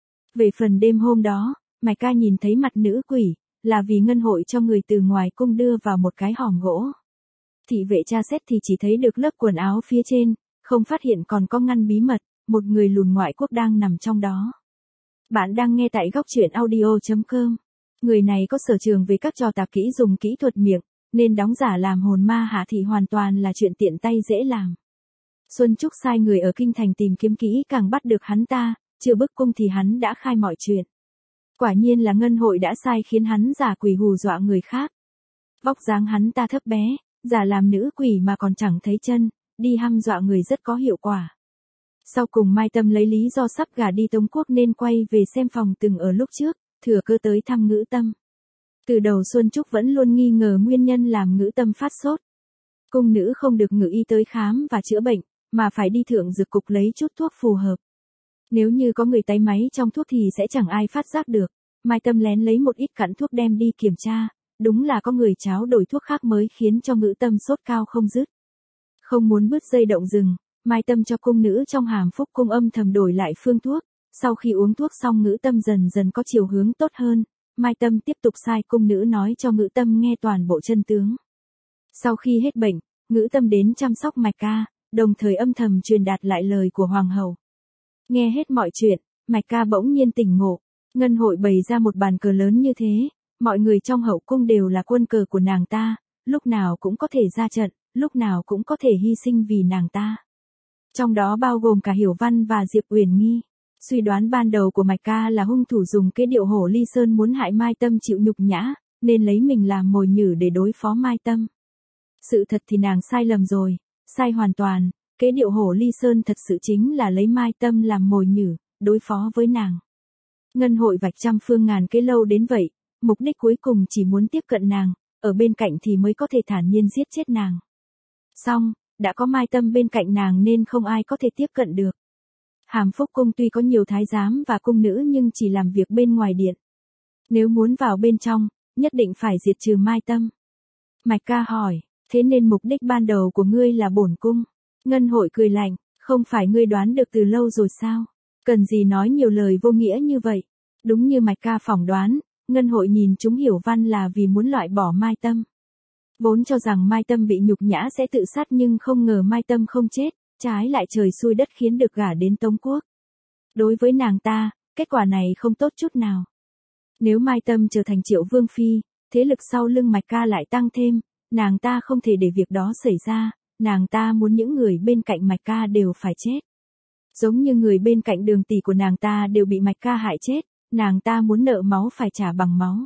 Về phần đêm hôm đó, Mạch Ca nhìn thấy mặt nữ quỷ, là vì Ngân Hội cho người từ ngoài cung đưa vào một cái hòm gỗ. Thị vệ tra xét thì chỉ thấy được lớp quần áo phía trên, không phát hiện còn có ngăn bí mật, một người lùn ngoại quốc đang nằm trong đó. Bạn đang nghe tại góc truyện audio chấm com. Người này có sở trường về các trò tà kỹ dùng kỹ thuật miệng, nên đóng giả làm hồn ma hạ thị hoàn toàn là chuyện tiện tay dễ làm. Xuân Trúc sai người ở kinh thành tìm kiếm kỹ càng bắt được hắn ta, chưa bức cung thì hắn đã khai mọi chuyện. Quả nhiên là Ngân Hội đã sai khiến hắn giả quỷ hù dọa người khác. Vóc dáng hắn ta thấp bé, giả làm nữ quỷ mà còn chẳng thấy chân, đi hăm dọa người rất có hiệu quả. Sau cùng Mai Tâm lấy lý do sắp gả đi Tống Quốc nên quay về xem phòng từng ở lúc trước, thừa cơ tới thăm Ngữ Tâm. Từ đầu Xuân Trúc vẫn luôn nghi ngờ nguyên nhân làm Ngữ Tâm phát sốt. Cung nữ không được ngự y tới khám và chữa bệnh, mà phải đi thượng dược cục lấy chút thuốc phù hợp. Nếu như có người tái máy trong thuốc thì sẽ chẳng ai phát giác được. Mai Tâm lén lấy một ít cặn thuốc đem đi kiểm tra, đúng là có người tráo đổi thuốc khác mới khiến cho Ngữ Tâm sốt cao không dứt. Không muốn bứt dây động rừng, Mai Tâm cho cung nữ trong Hàm Phúc cung âm thầm đổi lại phương thuốc, sau khi uống thuốc xong Ngữ Tâm dần dần có chiều hướng tốt hơn, Mai Tâm tiếp tục sai cung nữ nói cho Ngữ Tâm nghe toàn bộ chân tướng. Sau khi hết bệnh, Ngữ Tâm đến chăm sóc Mạch Ca, đồng thời âm thầm truyền đạt lại lời của hoàng hậu. Nghe hết mọi chuyện, Mạch Ca bỗng nhiên tỉnh ngộ, Ngân Hội bày ra một bàn cờ lớn như thế, mọi người trong hậu cung đều là quân cờ của nàng ta, lúc nào cũng có thể ra trận, lúc nào cũng có thể hy sinh vì nàng ta. Trong đó bao gồm cả Hiểu Văn và Diệp Uyển Nghi. Suy đoán ban đầu của Mạch Ca là hung thủ dùng kế điệu hổ ly sơn muốn hại Mai Tâm chịu nhục nhã, nên lấy mình làm mồi nhử để đối phó Mai Tâm. Sự thật thì nàng sai lầm rồi, sai hoàn toàn, kế điệu hổ ly sơn thật sự chính là lấy Mai Tâm làm mồi nhử, đối phó với nàng. Ngân Hội vạch trăm phương ngàn kế lâu đến vậy, mục đích cuối cùng chỉ muốn tiếp cận nàng, ở bên cạnh thì mới có thể thản nhiên giết chết nàng. Xong, đã có Mai Tâm bên cạnh nàng nên không ai có thể tiếp cận được. Hàm Phúc cung tuy có nhiều thái giám và cung nữ nhưng chỉ làm việc bên ngoài điện. Nếu muốn vào bên trong, nhất định phải diệt trừ Mai Tâm. Mạch Ca hỏi, thế nên mục đích ban đầu của ngươi là bổn cung. Ngân Hội cười lạnh, không phải ngươi đoán được từ lâu rồi sao? Cần gì nói nhiều lời vô nghĩa như vậy? Đúng như Mạch Ca phỏng đoán, Ngân Hội nhìn chúng Hiểu Văn là vì muốn loại bỏ Mai Tâm. Vốn cho rằng Mai Tâm bị nhục nhã sẽ tự sát nhưng không ngờ Mai Tâm không chết, trái lại trời xui đất khiến được gả đến Tống Quốc. Đối với nàng ta, kết quả này không tốt chút nào. Nếu Mai Tâm trở thành Triệu Vương Phi, thế lực sau lưng Mạch Ca lại tăng thêm, nàng ta không thể để việc đó xảy ra, nàng ta muốn những người bên cạnh Mạch Ca đều phải chết. Giống như người bên cạnh Đường tỷ của nàng ta đều bị Mạch Ca hại chết, nàng ta muốn nợ máu phải trả bằng máu.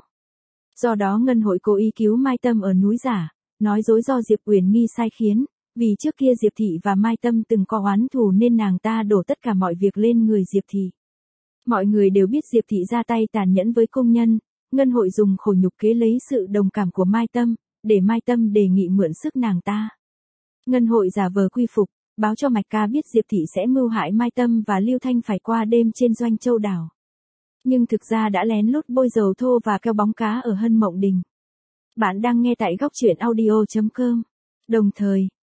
Do đó Ngân Hội cố ý cứu Mai Tâm ở núi Giả, nói dối do Diệp Uyển Nghi sai khiến, vì trước kia Diệp Thị và Mai Tâm từng có oán thù nên nàng ta đổ tất cả mọi việc lên người Diệp Thị. Mọi người đều biết Diệp Thị ra tay tàn nhẫn với công nhân, Ngân Hội dùng khổ nhục kế lấy sự đồng cảm của Mai Tâm, để Mai Tâm đề nghị mượn sức nàng ta. Ngân Hội giả vờ quy phục, báo cho Mạch Ca biết Diệp Thị sẽ mưu hại Mai Tâm và Lưu Thanh phải qua đêm trên Doanh Châu đảo. Nhưng thực ra đã lén lút bôi dầu thô và keo bóng cá ở Hân Mộng Đình. Bạn đang nghe tại góc truyện audio chấm com. Đồng thời,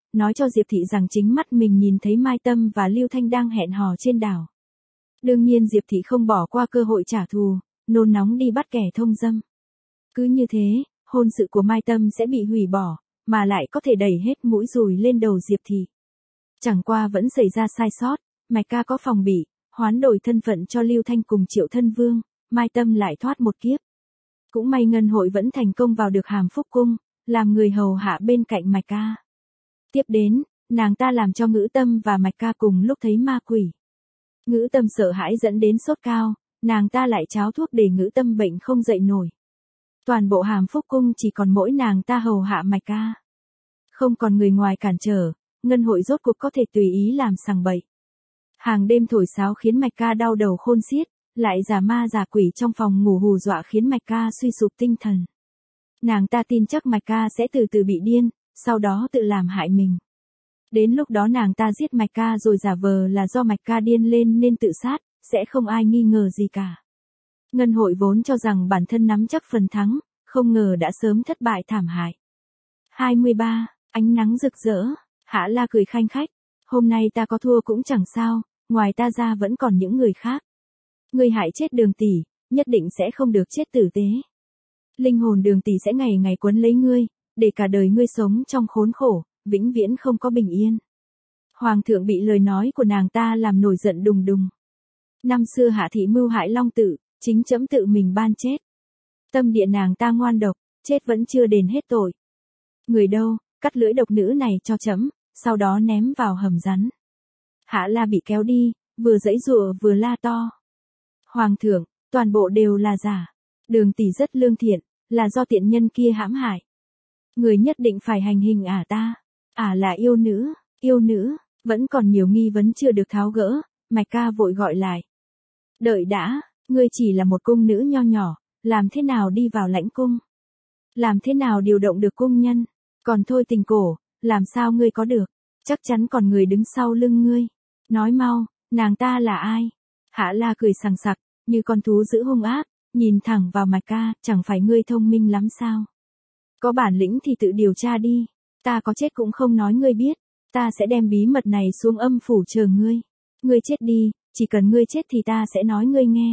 nói cho Diệp Thị rằng chính mắt mình nhìn thấy Mai Tâm và Lưu Thanh đang hẹn hò trên đảo. Đương nhiên Diệp Thị không bỏ qua cơ hội trả thù, nôn nóng đi bắt kẻ thông dâm. Cứ như thế, hôn sự của Mai Tâm sẽ bị hủy bỏ, mà lại có thể đẩy hết mũi dùi lên đầu Diệp Thị. Chẳng qua vẫn xảy ra sai sót, Mạch Ca có phòng bị, hoán đổi thân phận cho Lưu Thanh cùng Triệu Thân Vương, Mai Tâm lại thoát một kiếp. Cũng may Ngân Hội vẫn thành công vào được Hàm Phúc Cung, làm người hầu hạ bên cạnh Mạch Ca. Tiếp đến, nàng ta làm cho Ngữ Tâm và Mạch Ca cùng lúc thấy ma quỷ. Ngữ Tâm sợ hãi dẫn đến sốt cao, nàng ta lại tráo thuốc để Ngữ Tâm bệnh không dậy nổi. Toàn bộ Hàm Phúc Cung chỉ còn mỗi nàng ta hầu hạ Mạch Ca. Không còn người ngoài cản trở, Ngân Hội rốt cuộc có thể tùy ý làm sằng bậy. Hàng đêm thổi sáo khiến Mạch Ca đau đầu khôn xiết, lại giả ma giả quỷ trong phòng ngủ hù dọa khiến Mạch Ca suy sụp tinh thần. Nàng ta tin chắc Mạch Ca sẽ từ từ bị điên, sau đó tự làm hại mình. Đến lúc đó nàng ta giết Mạch Ca rồi giả vờ là do Mạch Ca điên lên nên tự sát, sẽ không ai nghi ngờ gì cả. Ngân Hội vốn cho rằng bản thân nắm chắc phần thắng, không ngờ đã sớm thất bại thảm hại. hai mươi ba. Ánh nắng rực rỡ, Hạ La cười khanh khách. Hôm nay ta có thua cũng chẳng sao, ngoài ta ra vẫn còn những người khác. Ngươi hại chết Đường tỷ, nhất định sẽ không được chết tử tế. Linh hồn Đường tỷ sẽ ngày ngày quấn lấy ngươi, để cả đời ngươi sống trong khốn khổ, vĩnh viễn không có bình yên. Hoàng thượng bị lời nói của nàng ta làm nổi giận đùng đùng. Năm xưa Hạ thị mưu hại Long Tự, chính trẫm tự mình ban chết. Tâm địa nàng ta ngoan độc, chết vẫn chưa đền hết tội. Người đâu, cắt lưỡi độc nữ này cho trẫm, sau đó ném vào hầm rắn. Hạ La bị kéo đi, vừa giãy giụa vừa la to. Hoàng thượng, toàn bộ đều là giả. Đường tỷ rất lương thiện, là do tiện nhân kia hãm hại. Người nhất định phải hành hình ả ta. Ả là yêu nữ, yêu nữ, vẫn còn nhiều nghi vấn chưa được tháo gỡ, Mạch Ca vội gọi lại. Đợi đã, ngươi chỉ là một cung nữ nho nhỏ, làm thế nào đi vào lãnh cung? Làm thế nào điều động được cung nhân? Còn Thôi Tình Cổ, làm sao ngươi có được? Chắc chắn còn người đứng sau lưng ngươi. Nói mau, nàng ta là ai? Hạ La cười sằng sặc, như con thú dữ hung ác, nhìn thẳng vào Mạch Ca, chẳng phải ngươi thông minh lắm sao? Có bản lĩnh thì tự điều tra đi, ta có chết cũng không nói ngươi biết, ta sẽ đem bí mật này xuống âm phủ chờ ngươi. Ngươi chết đi, chỉ cần ngươi chết thì ta sẽ nói ngươi nghe.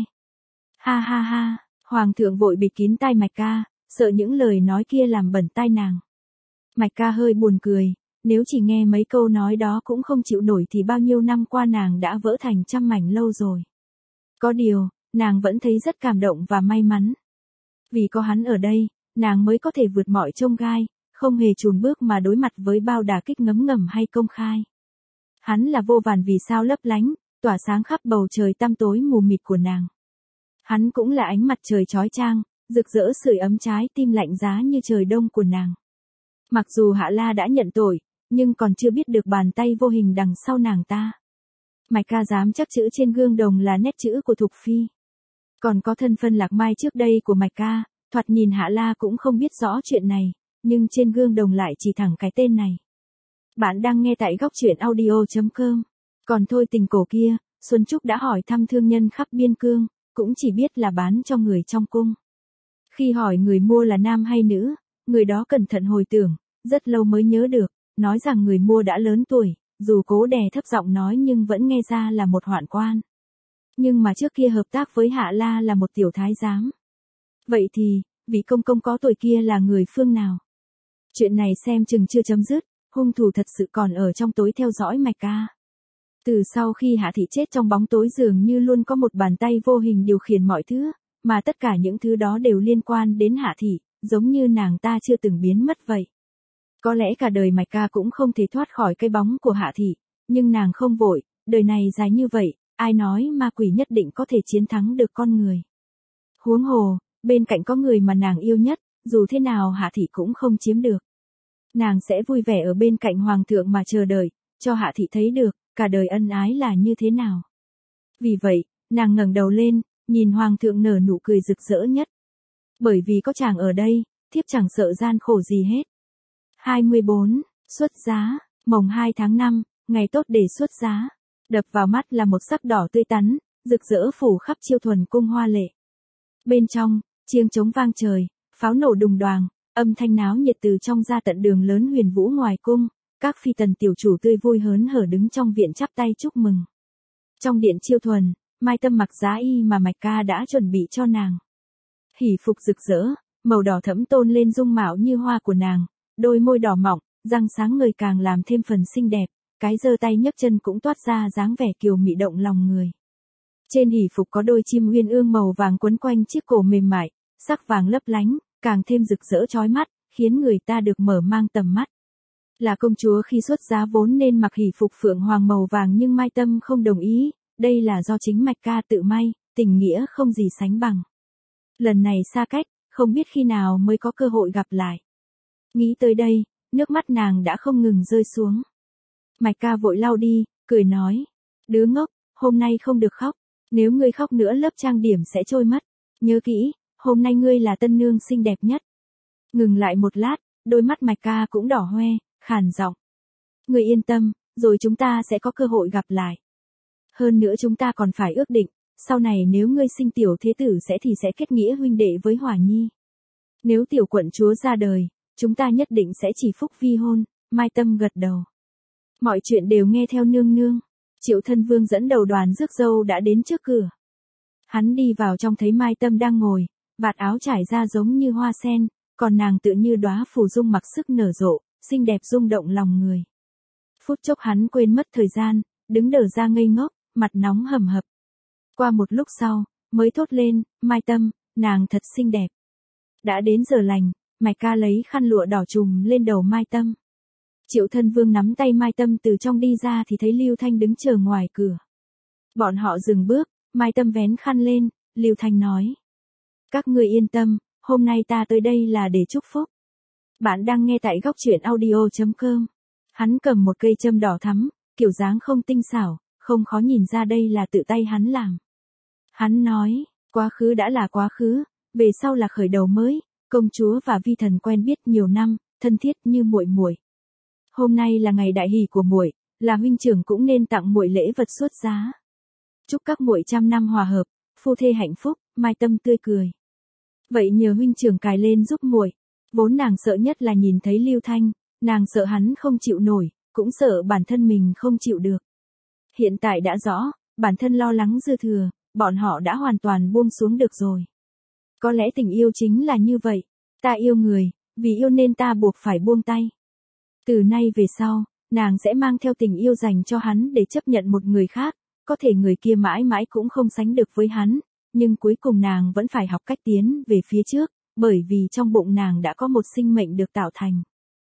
Ha ha ha, Hoàng thượng vội bịt kín tai Mạch Ca, sợ những lời nói kia làm bẩn tai nàng. Mạch Ca hơi buồn cười, nếu chỉ nghe mấy câu nói đó cũng không chịu nổi thì bao nhiêu năm qua nàng đã vỡ thành trăm mảnh lâu rồi. Có điều, nàng vẫn thấy rất cảm động và may mắn. Vì có hắn ở đây, nàng mới có thể vượt mọi chông gai, không hề chùn bước mà đối mặt với bao đả kích ngấm ngầm hay công khai. Hắn là vô vàn vì sao lấp lánh, tỏa sáng khắp bầu trời tăm tối mù mịt của nàng. Hắn cũng là ánh mặt trời chói chang, rực rỡ sưởi ấm trái tim lạnh giá như trời đông của nàng. Mặc dù Hạ La đã nhận tội, nhưng còn chưa biết được bàn tay vô hình đằng sau nàng ta. Mạch Ca dám chắc chữ trên gương đồng là nét chữ của Thục Phi. Còn có thân phân Lạc Mai trước đây của Mạch Ca, thoạt nhìn Hạ La cũng không biết rõ chuyện này, nhưng trên gương đồng lại chỉ thẳng cái tên này. Bạn đang nghe tại góc truyện audio chấm com. Còn Thôi Tình Cổ kia, Xuân Trúc đã hỏi thăm thương nhân khắp biên cương, cũng chỉ biết là bán cho người trong cung. Khi hỏi người mua là nam hay nữ, người đó cẩn thận hồi tưởng, rất lâu mới nhớ được, nói rằng người mua đã lớn tuổi, dù cố đè thấp giọng nói nhưng vẫn nghe ra là một hoạn quan. Nhưng mà trước kia hợp tác với Hạ La là một tiểu thái giám. Vậy thì, vị công công có tuổi kia là người phương nào? Chuyện này xem chừng chưa chấm dứt, hung thủ thật sự còn ở trong tối theo dõi Mạch Ca. Từ sau khi Hạ Thị chết trong bóng tối dường như luôn có một bàn tay vô hình điều khiển mọi thứ, mà tất cả những thứ đó đều liên quan đến Hạ Thị, giống như nàng ta chưa từng biến mất vậy. Có lẽ cả đời Mạch Ca cũng không thể thoát khỏi cái bóng của Hạ Thị, nhưng nàng không vội, đời này dài như vậy, ai nói ma quỷ nhất định có thể chiến thắng được con người. Huống hồ, bên cạnh có người mà nàng yêu nhất, dù thế nào Hạ Thị cũng không chiếm được. Nàng sẽ vui vẻ ở bên cạnh Hoàng thượng mà chờ đợi, cho Hạ Thị thấy được, cả đời ân ái là như thế nào. Vì vậy, nàng ngẩng đầu lên, nhìn Hoàng thượng nở nụ cười rực rỡ nhất. Bởi vì có chàng ở đây, thiếp chẳng sợ gian khổ gì hết. hai mươi bốn. Xuất giá, mồng hai tháng năm, ngày tốt để xuất giá. Đập vào mắt là một sắc đỏ tươi tắn, rực rỡ phủ khắp Chiêu Thuần cung hoa lệ. Bên trong, chiêng trống vang trời, pháo nổ đùng đoàng, âm thanh náo nhiệt từ trong ra tận đường lớn Huyền Vũ ngoài cung, các phi tần tiểu chủ tươi vui hớn hở đứng trong viện chắp tay chúc mừng. Trong điện chiêu thuần, Mai Tâm mặc giá y mà Mạch Ca đã chuẩn bị cho nàng. Hỷ phục rực rỡ, màu đỏ thẫm tôn lên dung mạo như hoa của nàng, đôi môi đỏ mọng, răng sáng ngời càng làm thêm phần xinh đẹp, cái giơ tay nhấc chân cũng toát ra dáng vẻ kiều mị động lòng người. Trên hỷ phục có đôi chim uyên ương màu vàng quấn quanh chiếc cổ mềm mại, sắc vàng lấp lánh, càng thêm rực rỡ chói mắt, khiến người ta được mở mang tầm mắt. Là công chúa khi xuất giá vốn nên mặc hỷ phục phượng hoàng màu vàng nhưng Mai Tâm không đồng ý, đây là do chính Mạch Ca tự may, tình nghĩa không gì sánh bằng. Lần này xa cách, không biết khi nào mới có cơ hội gặp lại. Nghĩ tới đây, nước mắt nàng đã không ngừng rơi xuống. Mạch Ca vội lau đi, cười nói, đứa ngốc, hôm nay không được khóc, nếu ngươi khóc nữa lớp trang điểm sẽ trôi mất, nhớ kỹ, hôm nay ngươi là tân nương xinh đẹp nhất. Ngừng lại một lát, đôi mắt Mạch Ca cũng đỏ hoe, khàn giọng. Ngươi yên tâm, rồi chúng ta sẽ có cơ hội gặp lại. Hơn nữa chúng ta còn phải ước định, sau này nếu ngươi sinh tiểu thế tử sẽ thì sẽ kết nghĩa huynh đệ với Hỏa Nhi. Nếu tiểu quận chúa ra đời, chúng ta nhất định sẽ chỉ phúc vi hôn, Mai Tâm gật đầu. Mọi chuyện đều nghe theo nương nương. Triệu Thân Vương dẫn đầu đoàn rước dâu đã đến trước cửa. Hắn đi vào trong thấy Mai Tâm đang ngồi, vạt áo trải ra giống như hoa sen, còn nàng tựa như đóa phù dung mặc sức nở rộ, xinh đẹp rung động lòng người. Phút chốc hắn quên mất thời gian, đứng đờ ra ngây ngốc, mặt nóng hầm hập. Qua một lúc sau, mới thốt lên, Mai Tâm, nàng thật xinh đẹp. Đã đến giờ lành, Mạch Ca lấy khăn lụa đỏ trùm lên đầu Mai Tâm. Triệu Thân Vương nắm tay Mai Tâm từ trong đi ra thì thấy Lưu Thanh đứng chờ ngoài cửa. Bọn họ dừng bước, Mai Tâm vén khăn lên, Lưu Thanh nói. Các ngươi yên tâm, hôm nay ta tới đây là để chúc phúc. Bạn đang nghe tại góc truyện audio chấm com. Hắn cầm một cây châm đỏ thắm, kiểu dáng không tinh xảo, không khó nhìn ra đây là tự tay hắn làm. Hắn nói, quá khứ đã là quá khứ, về sau là khởi đầu mới, công chúa và vi thần quen biết nhiều năm, thân thiết như muội muội. Hôm nay là ngày đại hỷ của muội, là huynh trưởng cũng nên tặng muội lễ vật xuất giá. Chúc các muội trăm năm hòa hợp, phu thê hạnh phúc, Mai Tâm tươi cười. Vậy nhờ huynh trưởng cài lên giúp muội. Vốn nàng sợ nhất là nhìn thấy Lưu Thanh, nàng sợ hắn không chịu nổi, cũng sợ bản thân mình không chịu được. Hiện tại đã rõ, bản thân lo lắng dư thừa, bọn họ đã hoàn toàn buông xuống được rồi. Có lẽ tình yêu chính là như vậy, ta yêu người, vì yêu nên ta buộc phải buông tay. Từ nay về sau, nàng sẽ mang theo tình yêu dành cho hắn để chấp nhận một người khác, có thể người kia mãi mãi cũng không sánh được với hắn, nhưng cuối cùng nàng vẫn phải học cách tiến về phía trước, bởi vì trong bụng nàng đã có một sinh mệnh được tạo thành.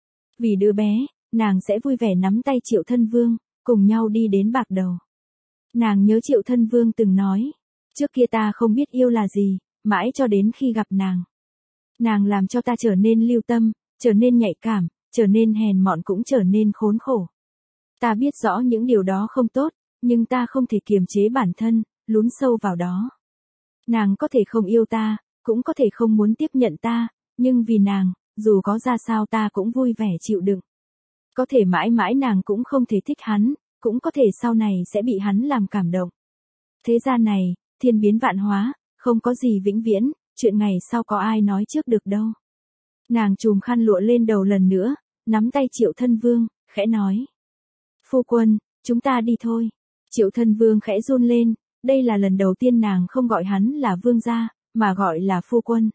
Vì đứa bé, nàng sẽ vui vẻ nắm tay Triệu Thân Vương, cùng nhau đi đến bạc đầu. Nàng nhớ Triệu Thân Vương từng nói, trước kia ta không biết yêu là gì, mãi cho đến khi gặp nàng. Nàng làm cho ta trở nên lưu tâm, trở nên nhạy cảm, trở nên hèn mọn cũng trở nên khốn khổ. Ta biết rõ những điều đó không tốt, nhưng ta không thể kiềm chế bản thân, lún sâu vào đó. Nàng có thể không yêu ta, cũng có thể không muốn tiếp nhận ta, nhưng vì nàng, dù có ra sao ta cũng vui vẻ chịu đựng. Có thể mãi mãi nàng cũng không thể thích hắn, cũng có thể sau này sẽ bị hắn làm cảm động. Thế gian này, thiên biến vạn hóa, không có gì vĩnh viễn, chuyện ngày sau có ai nói trước được đâu. Nàng trùm khăn lụa lên đầu lần nữa, nắm tay Triệu Thân Vương, khẽ nói. Phu quân, chúng ta đi thôi. Triệu Thân Vương khẽ run lên, đây là lần đầu tiên nàng không gọi hắn là vương gia, mà gọi là phu quân.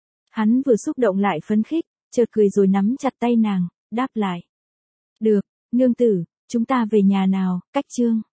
Hắn vừa xúc động lại phấn khích, chợt cười rồi nắm chặt tay nàng, đáp lại. Được, nương tử, chúng ta về nhà nào, cách chương.